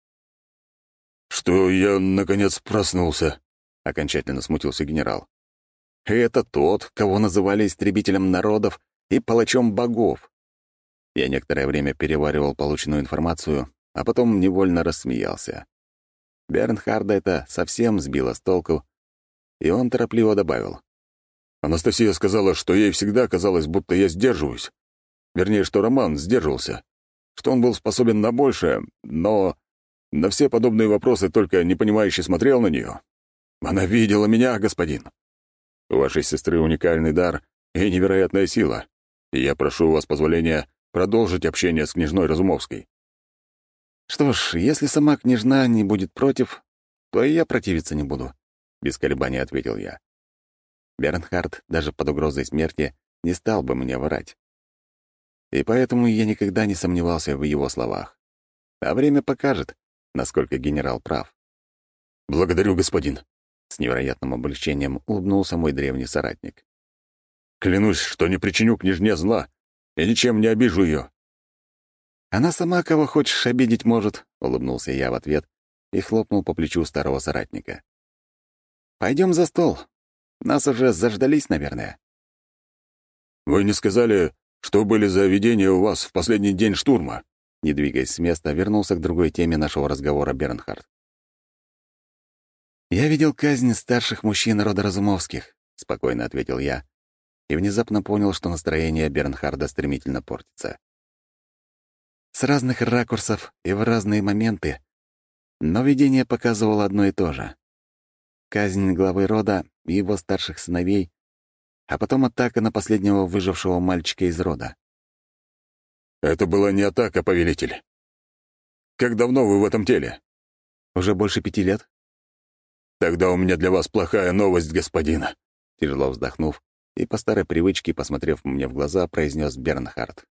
«Что я, наконец, проснулся», — окончательно смутился генерал. «Это тот, кого называли истребителем народов и палачом богов». Я некоторое время переваривал полученную информацию, а потом невольно рассмеялся. Бернхарда это совсем сбило с толку, и он торопливо добавил. «Анастасия сказала, что ей всегда казалось, будто я сдерживаюсь. Вернее, что Роман сдерживался, что он был способен на большее, но на все подобные вопросы только непонимающе смотрел на нее. Она видела меня, господин. У вашей сестры уникальный дар и невероятная сила, и я прошу у вас позволения продолжить общение с княжной Разумовской». «Что ж, если сама княжна не будет против, то и я противиться не буду», — без колебаний ответил я. Бернхард даже под угрозой смерти не стал бы мне врать. И поэтому я никогда не сомневался в его словах. А время покажет, насколько генерал прав. «Благодарю, господин», — с невероятным облегчением улыбнулся мой древний соратник. «Клянусь, что не причиню княжне зла и ничем не обижу ее». «Она сама кого хочешь обидеть может», — улыбнулся я в ответ и хлопнул по плечу старого соратника. «Пойдем за стол. Нас уже заждались, наверное». «Вы не сказали, что были за видения у вас в последний день штурма?» Не двигаясь с места, вернулся к другой теме нашего разговора Бернхард. «Я видел казнь старших мужчин рода Разумовских», — спокойно ответил я, и внезапно понял, что настроение Бернхарда стремительно портится. С разных ракурсов и в разные моменты, но видение показывало одно и то же. Казнь главы рода и его старших сыновей, а потом атака на последнего выжившего мальчика из рода. «Это была не атака, повелитель. Как давно вы в этом теле?» «Уже больше пяти лет». «Тогда у меня для вас плохая новость, господин», — тяжело вздохнув и по старой привычке, посмотрев мне в глаза, произнес Бернхард.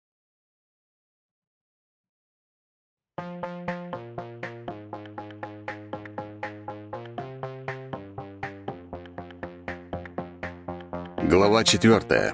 Глава четвертая.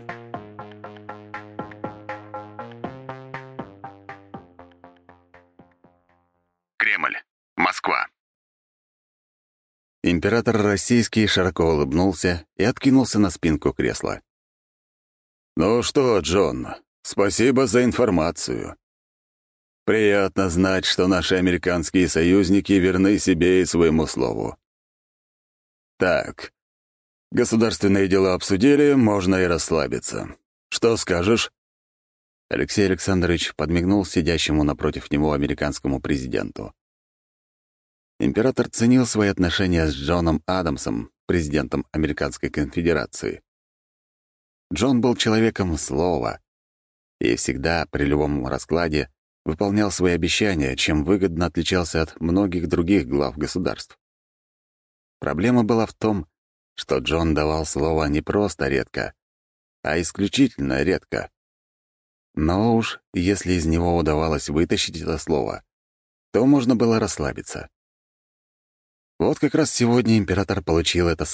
Кремль. Москва. Император российский широко улыбнулся и откинулся на спинку кресла. «Ну что, Джон, спасибо за информацию. Приятно знать, что наши американские союзники верны себе и своему слову. Так, государственные дела обсудили, можно и расслабиться. Что скажешь?» Алексей Александрович подмигнул сидящему напротив него американскому президенту. Император ценил свои отношения с Джоном Адамсом, президентом Американской конфедерации. Джон был человеком слова и всегда при любом раскладе выполнял свои обещания, чем выгодно отличался от многих других глав государств. Проблема была в том, что Джон давал слово не просто редко, а исключительно редко. Но уж если из него удавалось вытащить это слово, то можно было расслабиться. Вот как раз сегодня император получил это